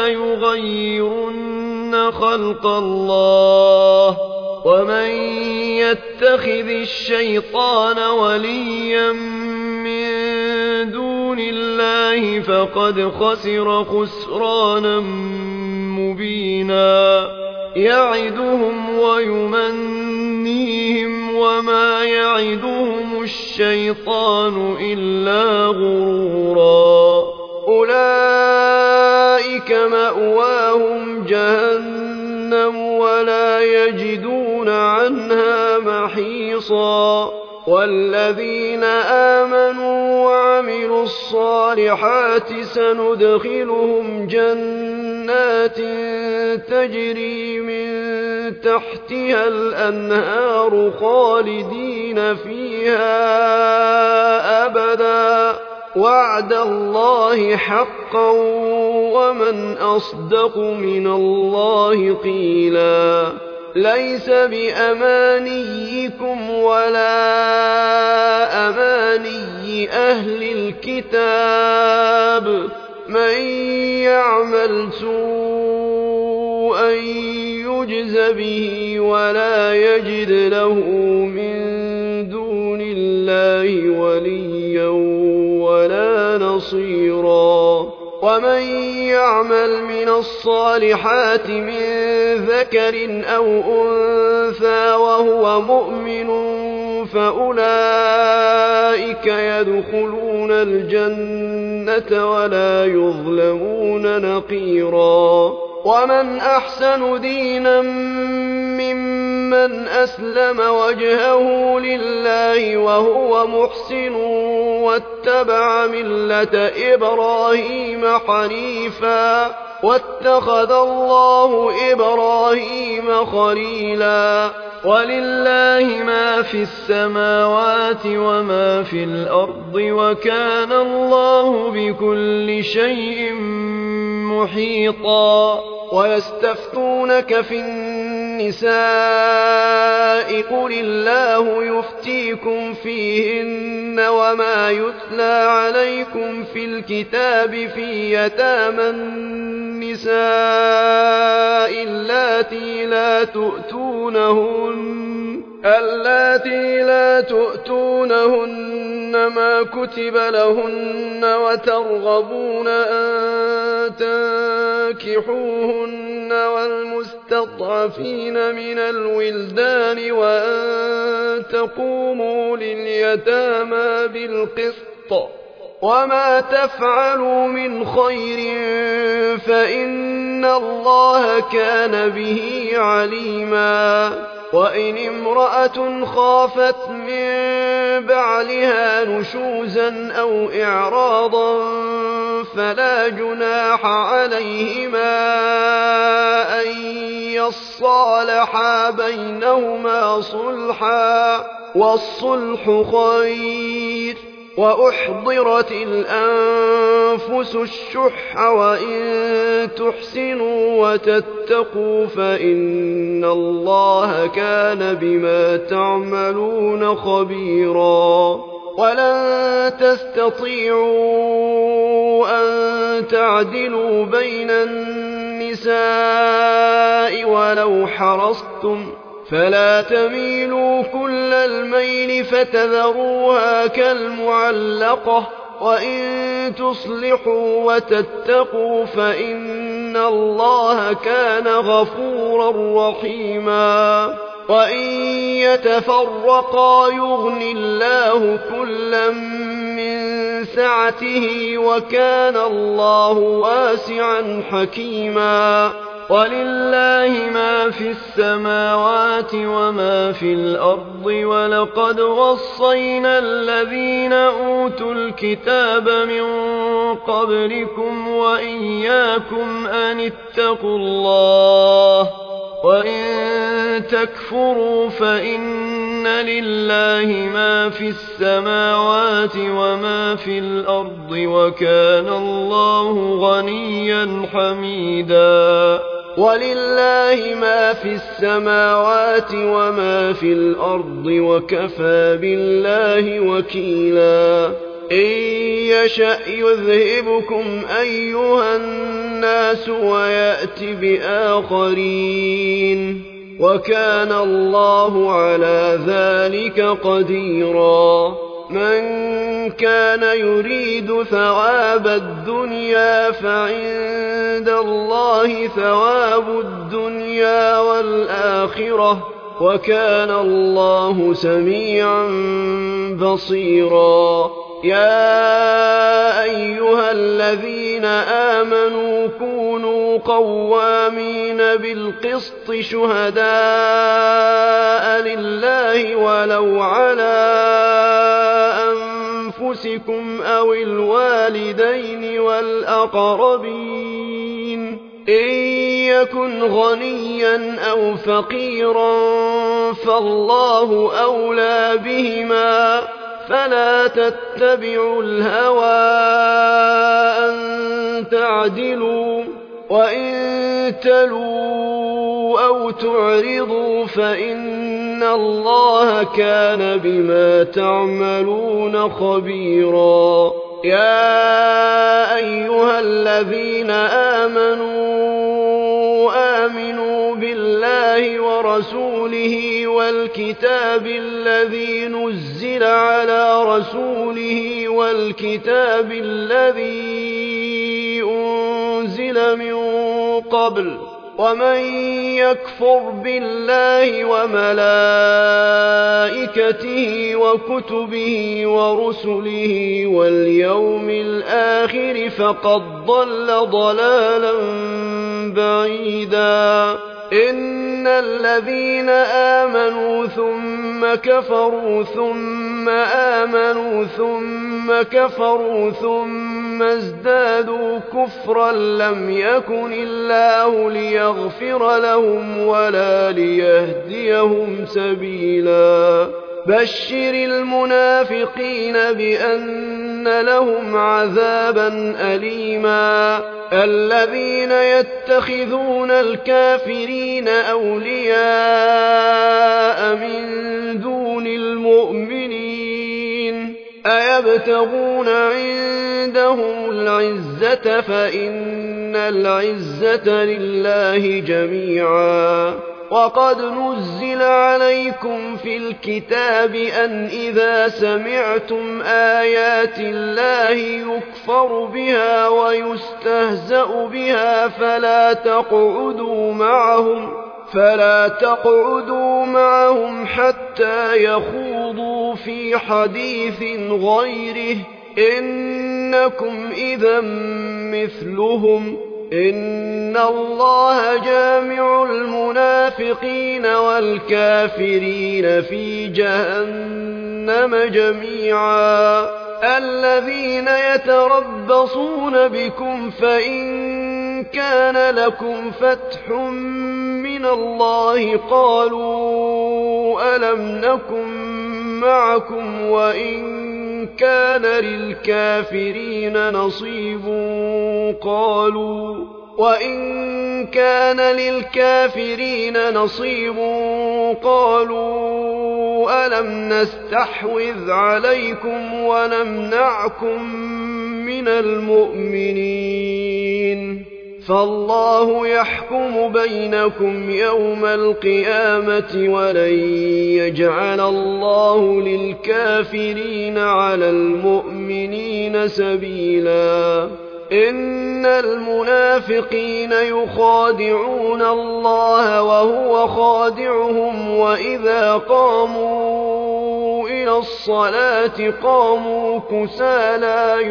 A: فليغيرن خلق الله ومن يتخذ الشيطان وليا من دون الله فقد خسر خسرانا مبينا يعدهم ويمنيهم وما يعدهم الشيطان إلا غرورا أولئك مأواهم جهنم ولا يجدون عنها محيصا والذين آمنوا وعملوا الصالحات سندخلهم جنات تجري من تحتها الأنهار خالدين فيها أبدا وعد الله حقا ومن أصدق من الله قيلا ليس بأمانيكم ولا أماني أهل الكتاب من يعمل سوءا يجز به ولا يجد له من دون الله وليا ولا نصيرا ومن يعمل من الصالحات من ذكر أو أنثى وهو مؤمن فأولئك يدخلون الجنة ولا يظلمون نقيرا ومن أحسن دينا ممن أسلم وجهه لله وهو محسن واتبع ملة إبراهيم حنيفا واتخذ الله إبراهيم خليلا ولله ما في السماوات وما في الأرض وكان الله بكل شيء محيطا ويستفتونك في النساء قل الله يفتيكم فيهن وما يتلى عليكم في الكتاب في يتامى النساء اللاتي لا تؤتونهن ما كتب لهن وترغبون أن تنكحوهن والمستضعفين من الولدان وأن تقوموا لليتامى بالقسط وما تفعلوا من خير فإن الله كان به عليما وإن امرأة خافت من بعلها نشوزا أو إعراضا فلا جناح عليهما أن يصالحا بينهما صلحا والصلح خير وأحضرت الأنفس الشح وإن تحسنوا وتتقوا فإن الله كان بما تعملون خبيرا ولن تستطيعوا أن تعدلوا بين النساء ولو حرصتم فلا تميلوا كل الميل فتذروها كالمعلقة وإن تصلحوا وتتقوا فإن الله كان غفورا رحيما وإن يتفرقا يغن الله كلا من سعته وكان الله واسعا حكيما ولله ما في السماوات وما في الأرض ولقد وصينا الذين أوتوا الكتاب من قبلكم وإياكم أن اتقوا الله وإن تكفروا فإن لله ما في السماوات وما في الأرض وكان الله غنيا حميدا ولله ما في السماوات وما في الأرض وكفى بالله وكيلا إن يشأ يذهبكم أيها الناس ويأت بآخرين وكان الله على ذلك قديرا من كان يريد ثواب الدنيا فعند الله ثواب الدنيا والآخرة وكان الله سميعا بصيرا يا أيها الذين آمنوا كونوا قوامين بالقسط شهداء لله ولو على أنفسكم أو الوالدين والأقربين إن يكن غنيا أو فقيرا فالله أولى بهما فلا تتبعوا الهوى أن تعدلوا وإن تلوا أو تعرضوا فإن الله كان بما تعملون خبيرا يا أيها الذين آمنوا بالله ورسوله والكتاب الذي نزل على رسوله والكتاب الذي أنزل من قبل ومن يكفر بالله وملائكته وكتبه ورسله واليوم الآخر فقد ضل ضلالا بعيدا إن الذين آمنوا ثم كفروا ثم آمنوا ثم كفروا ثم ازدادوا كفرا لم يكن الله ليغفر لهم ولا ليهديهم سبيلا بشر المنافقين بأن لهم عذابا أليما الذين يتخذون الكافرين أولياء من دون المؤمنين أيبتغون عندهم العزة فإن العزة لله جميعا وقد نزل عليكم في الكتاب أن إذا سمعتم آيات الله يكفر بها ويستهزأ بها فلا تقعدوا معهم حتى يخوضوا في حديث غيره إنكم إذا مثلهم إن الله جامع المنافقين والكافرين في جهنم جميعا الذين يتربصون بكم فإن كان لكم فتح من الله قالوا ألم نكن معكم وإن كان للكافرين نصيب قالوا ألم نستحوذ عليكم ونمنعكم من المؤمنين فالله يحكم بينكم يوم القيامة ولن يجعل الله للكافرين على المؤمنين سبيلا إن المنافقين يخادعون الله وهو خادعهم وإذا قاموا إلى الصلاة قاموا كسالى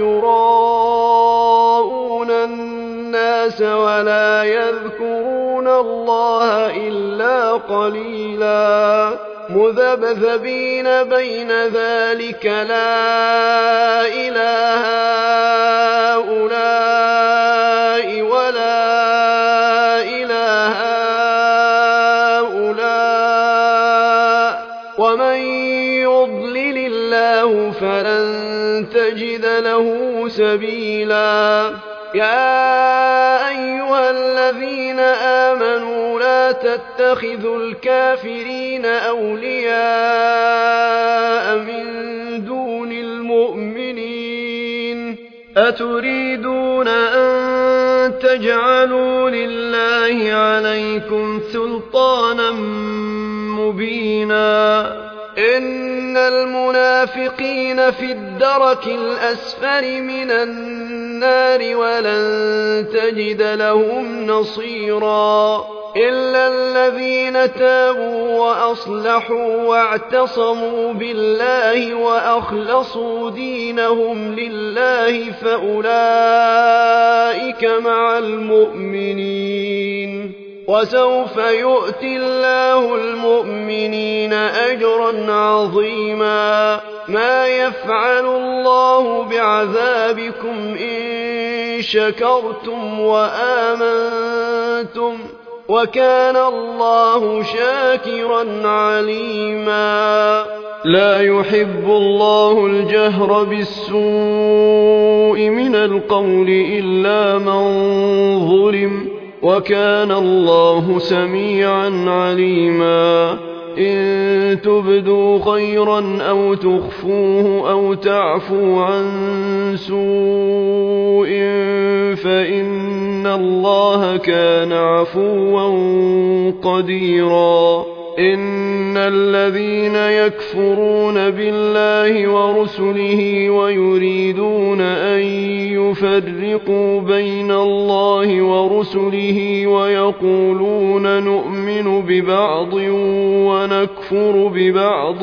A: يراءون الناس ولا يذكرون الله إلا قليلا مذبذبين بين ذلك لا إله هؤلاء ولا إله هؤلاء ومن يضلل الله فلن تجد له سبيلا يا أيها الذين آمنوا لا تتخذوا الكافرين أولياء من دون المؤمنين أتريدون أن تجعلوا لله عليكم سلطانا مبينا إن المنافقين في الدرك الأسفل من النار ولن تجد لهم نصيرا إلا الذين تابوا وأصلحوا واعتصموا بالله وأخلصوا دينهم لله فأولئك مع المؤمنين وسوف يؤتي الله المؤمنين أجرا عظيما ما يفعل الله بعذابكم إن شكرتم وآمنتم وكان الله شاكرا عليما لا يحب الله الجهر بالسوء من القول إلا من ظلم وكان الله سميعا عليما إن تبدوا خيرا أو تخفوه أو تعفوا عن سوء فإن الله كان عفوا قديرا إن الذين يكفرون بالله ورسله ويريدون أن يفرقوا بين الله ورسله ويقولون نؤمن ببعض ونكفر ببعض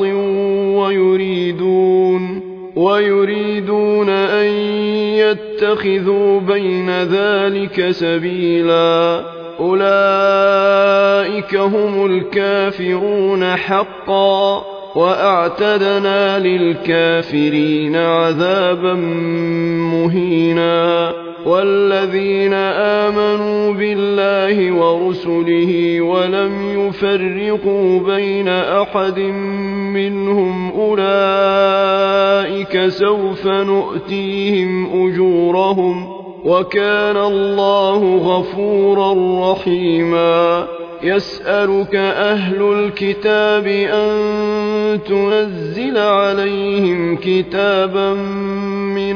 A: ويريدون أن يتخذوا بين ذلك سبيلا أولئك هم الكافرون حقا وأعتدنا للكافرين عذابا مهينا والذين آمنوا بالله ورسله ولم يفرقوا بين أحد منهم أولئك سوف نؤتيهم أجورهم وكان الله غفورا رحيما يسألك أهل الكتاب أن تنزل عليهم كتابا من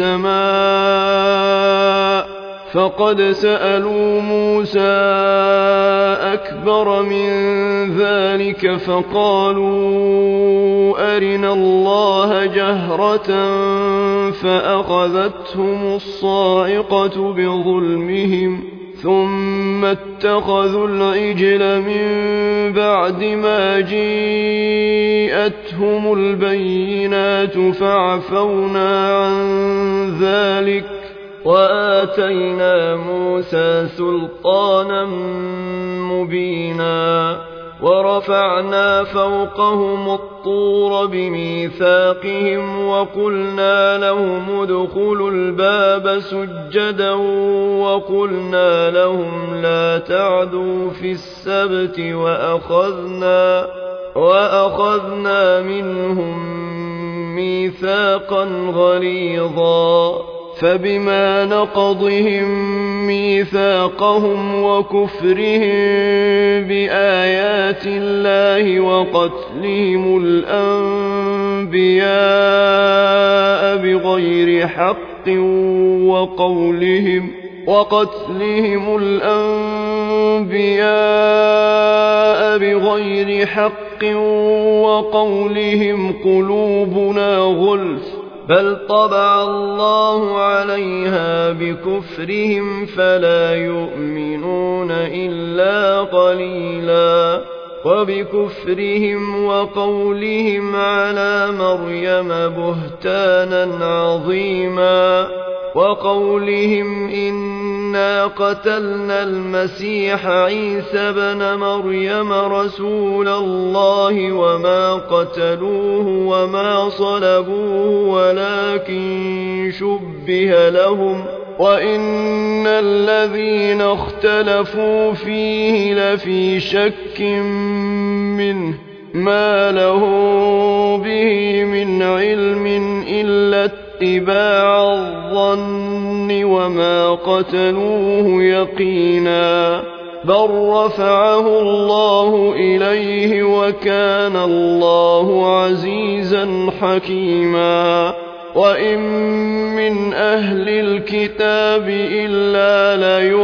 A: السماء فقد سألوا موسى أكبر من ذلك فقالوا أرنا الله جهرة فأخذتهم الصاعقة بظلمهم ثم اتخذوا العجل من بعد ما جيءتهم البينات فعفونا عن ذلك وآتينا موسى سلطانا مبينا ورفعنا فوقهم الطور بميثاقهم وقلنا لهم ادخلوا الباب سجدا وقلنا لهم لا تعدوا في السبت وأخذنا منهم ميثاقا غليظا فبما نقضهم ميثاقهم وكفرهم بآيات الله وقتلهم الأنبياء بغير حق وقتلهم الأنبياء بغير حق وقولهم قلوبنا غلف بل طبع الله عليها بكفرهم فلا يؤمنون إلا قليلا وبكفرهم وقولهم على مريم بهتانا عظيما وقولهم إنا قتلنا المسيح عيسى بن مريم رسول الله وما قتلوه وما صلبوه ولكن شبه لهم وإن الذين اختلفوا فيه لفي شك منه ما لهم به من علم إلا اتباع الظن وما قتلوه يقينا بل رفعه الله إليه وكان الله عزيزا حكيما وإن من أهل الكتاب إلا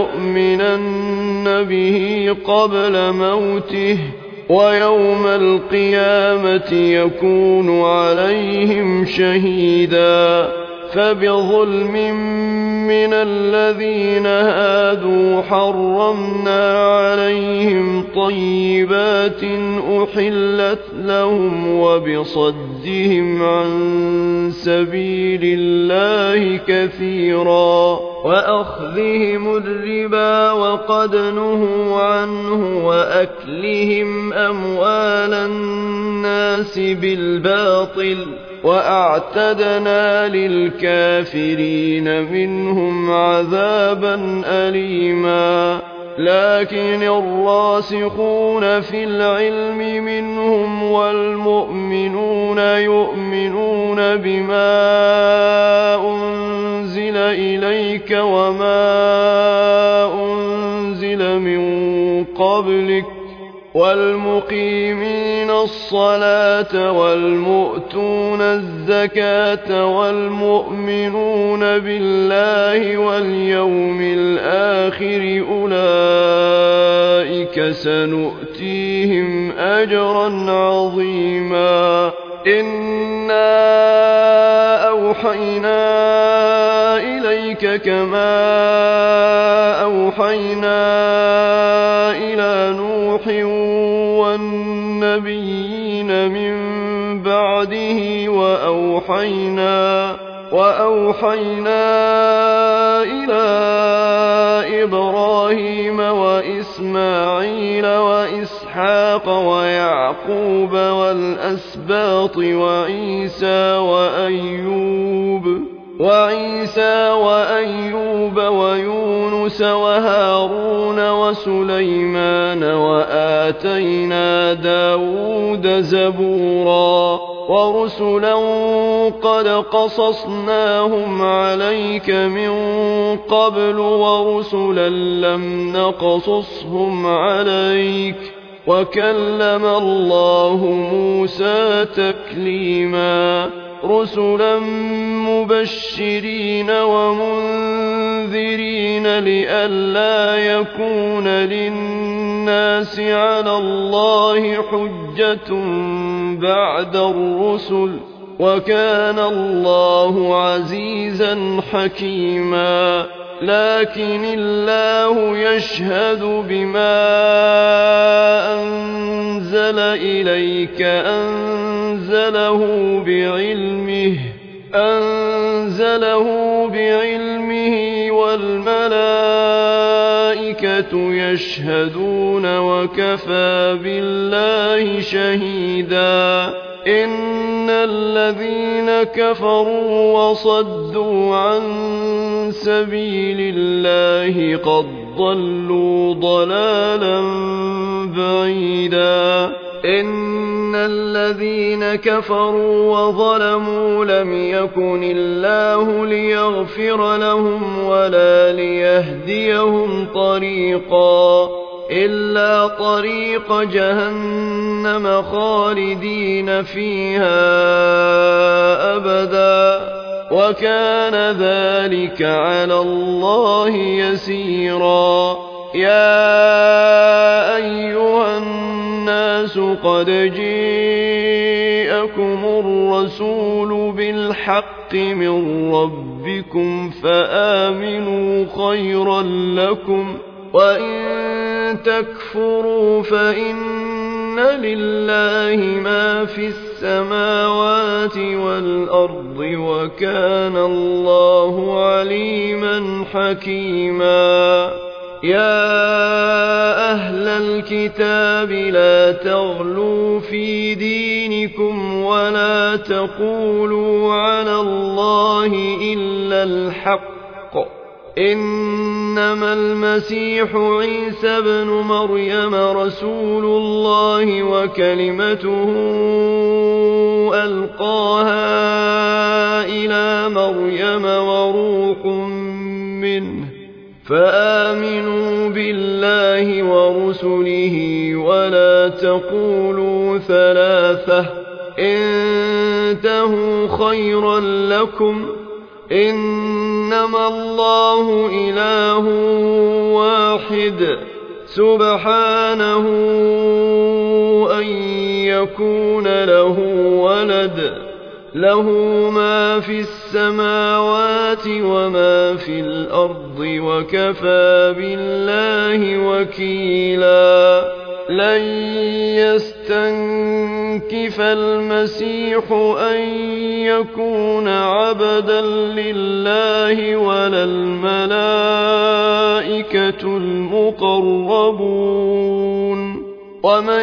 A: ليؤمنن به قبل موته ويوم القيامة يكون عليهم شهيدا فبظلم من الذين هادوا حرمنا عليهم طيبات أحلت لهم وبصدهم عن سبيل الله كثيرا وأخذهم الربا وقد نهوا عنه وأكلهم أموال الناس بالباطل وأعتدنا للكافرين منهم عذابا أليما لكن الراسخون في العلم منهم والمؤمنون يؤمنون بما أنزل إليك وما أنزل من قبلك والمقيمين الصلاة والمؤتون الزكاة والمؤمنون بالله واليوم الآخر أولئك سنؤتيهم أجرا عظيما إنا أوحينا إليك كما أوحينا إلى نوح والنبيين من بعده وأوحينا إلى إبراهيم وإسماعيل وإسحاق ويعقوب والأسباط وعيسى وأيوب ويونس وهارون وسليمان وآتينا داود زبورا ورسلا قد قصصناهم عليك من قبل ورسلا لم نقصصهم عليك وكلم الله موسى تكليما رسلا مبشرين ومنذرين لئلا يكون للناس على الله حجة بعد الرسل وكان الله عزيزا حكيما لكن الله يشهد بما أنزل إليك أنزله بعلمه والملائكة يشهدون وكفى بالله شهيدا إن الذين كفروا وصدوا عن سبيل الله قد ضلوا ضلالا بعيدا إن الذين كفروا وظلموا لم يكن الله ليغفر لهم ولا ليهديهم طريقا إلا طريق جهنم خالدين فيها أبدا وكان ذلك على الله يسيرا يا أيها الناس قد جاءكم الرسول بالحق من ربكم فآمنوا خيرا لكم وإن تكفروا فإن لله ما في السماوات والأرض وكان الله عليما حكيما يا أهل الكتاب لا تغلوا في دينكم ولا تقولوا على الله إلا الحق إنما المسيح عيسى بن مريم رسول الله وكلمته ألقاها إلى مريم وروح منه فآمنوا بالله ورسله ولا تقولوا ثلاثة انتهوا خيرا لكم إنما الله إله واحد سبحانه أن يكون له ولد له ما في السماوات وما في الأرض وكفى بالله وكيلا لن يستنكف المسيح أن يكون عبدا لله ولا الملائكة المقربون ومن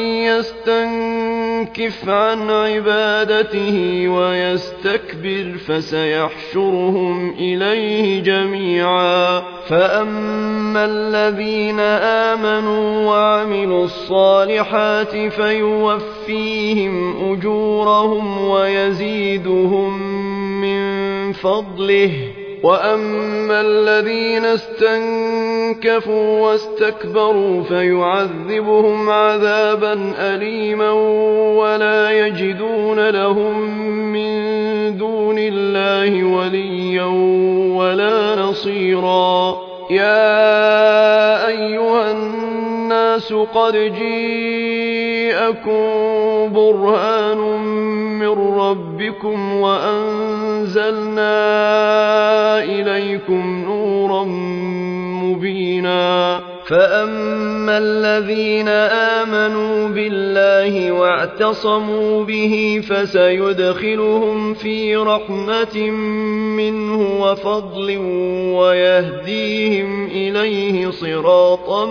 A: يستنكف عن عبادته ويستكبر فسيحشرهم إليه جميعا فأما الذين آمنوا وعملوا الصالحات فيوفيهم أجورهم ويزيدهم من فضله وأما الذين استنكفوا واستكبروا فيعذبهم عذابا أليما ولا يجدون لهم من دون الله وليا ولا نصيرا يا أيها الناس قد جاءكم برهان من ربكم وأنزلنا إليكم نورا مبينا فأما الذين آمنوا بالله واعتصموا به فسيدخلهم في رحمة منه وفضل ويهديهم إليه صراطا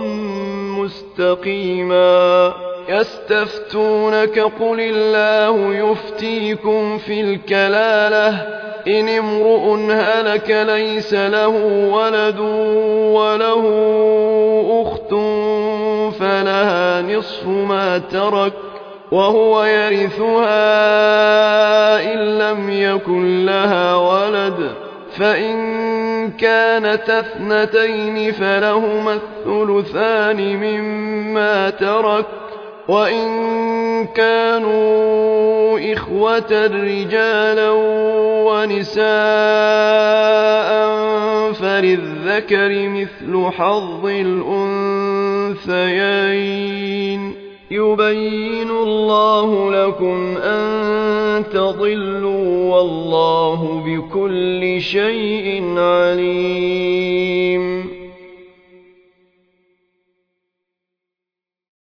A: مستقيما يستفتونك قل الله يفتيكم في الكلالة إن امرؤ هلك ليس له ولد وله أخت فلها نصف ما ترك وهو يرثها إن لم يكن لها ولد فإن كانت اثنتين فلهما الثلثان مما ترك وإن كانوا إخوة رجالا ونساء فللذكر مثل حظ الأنثيين يبين الله لكم أن تضلوا والله بكل شيء عليم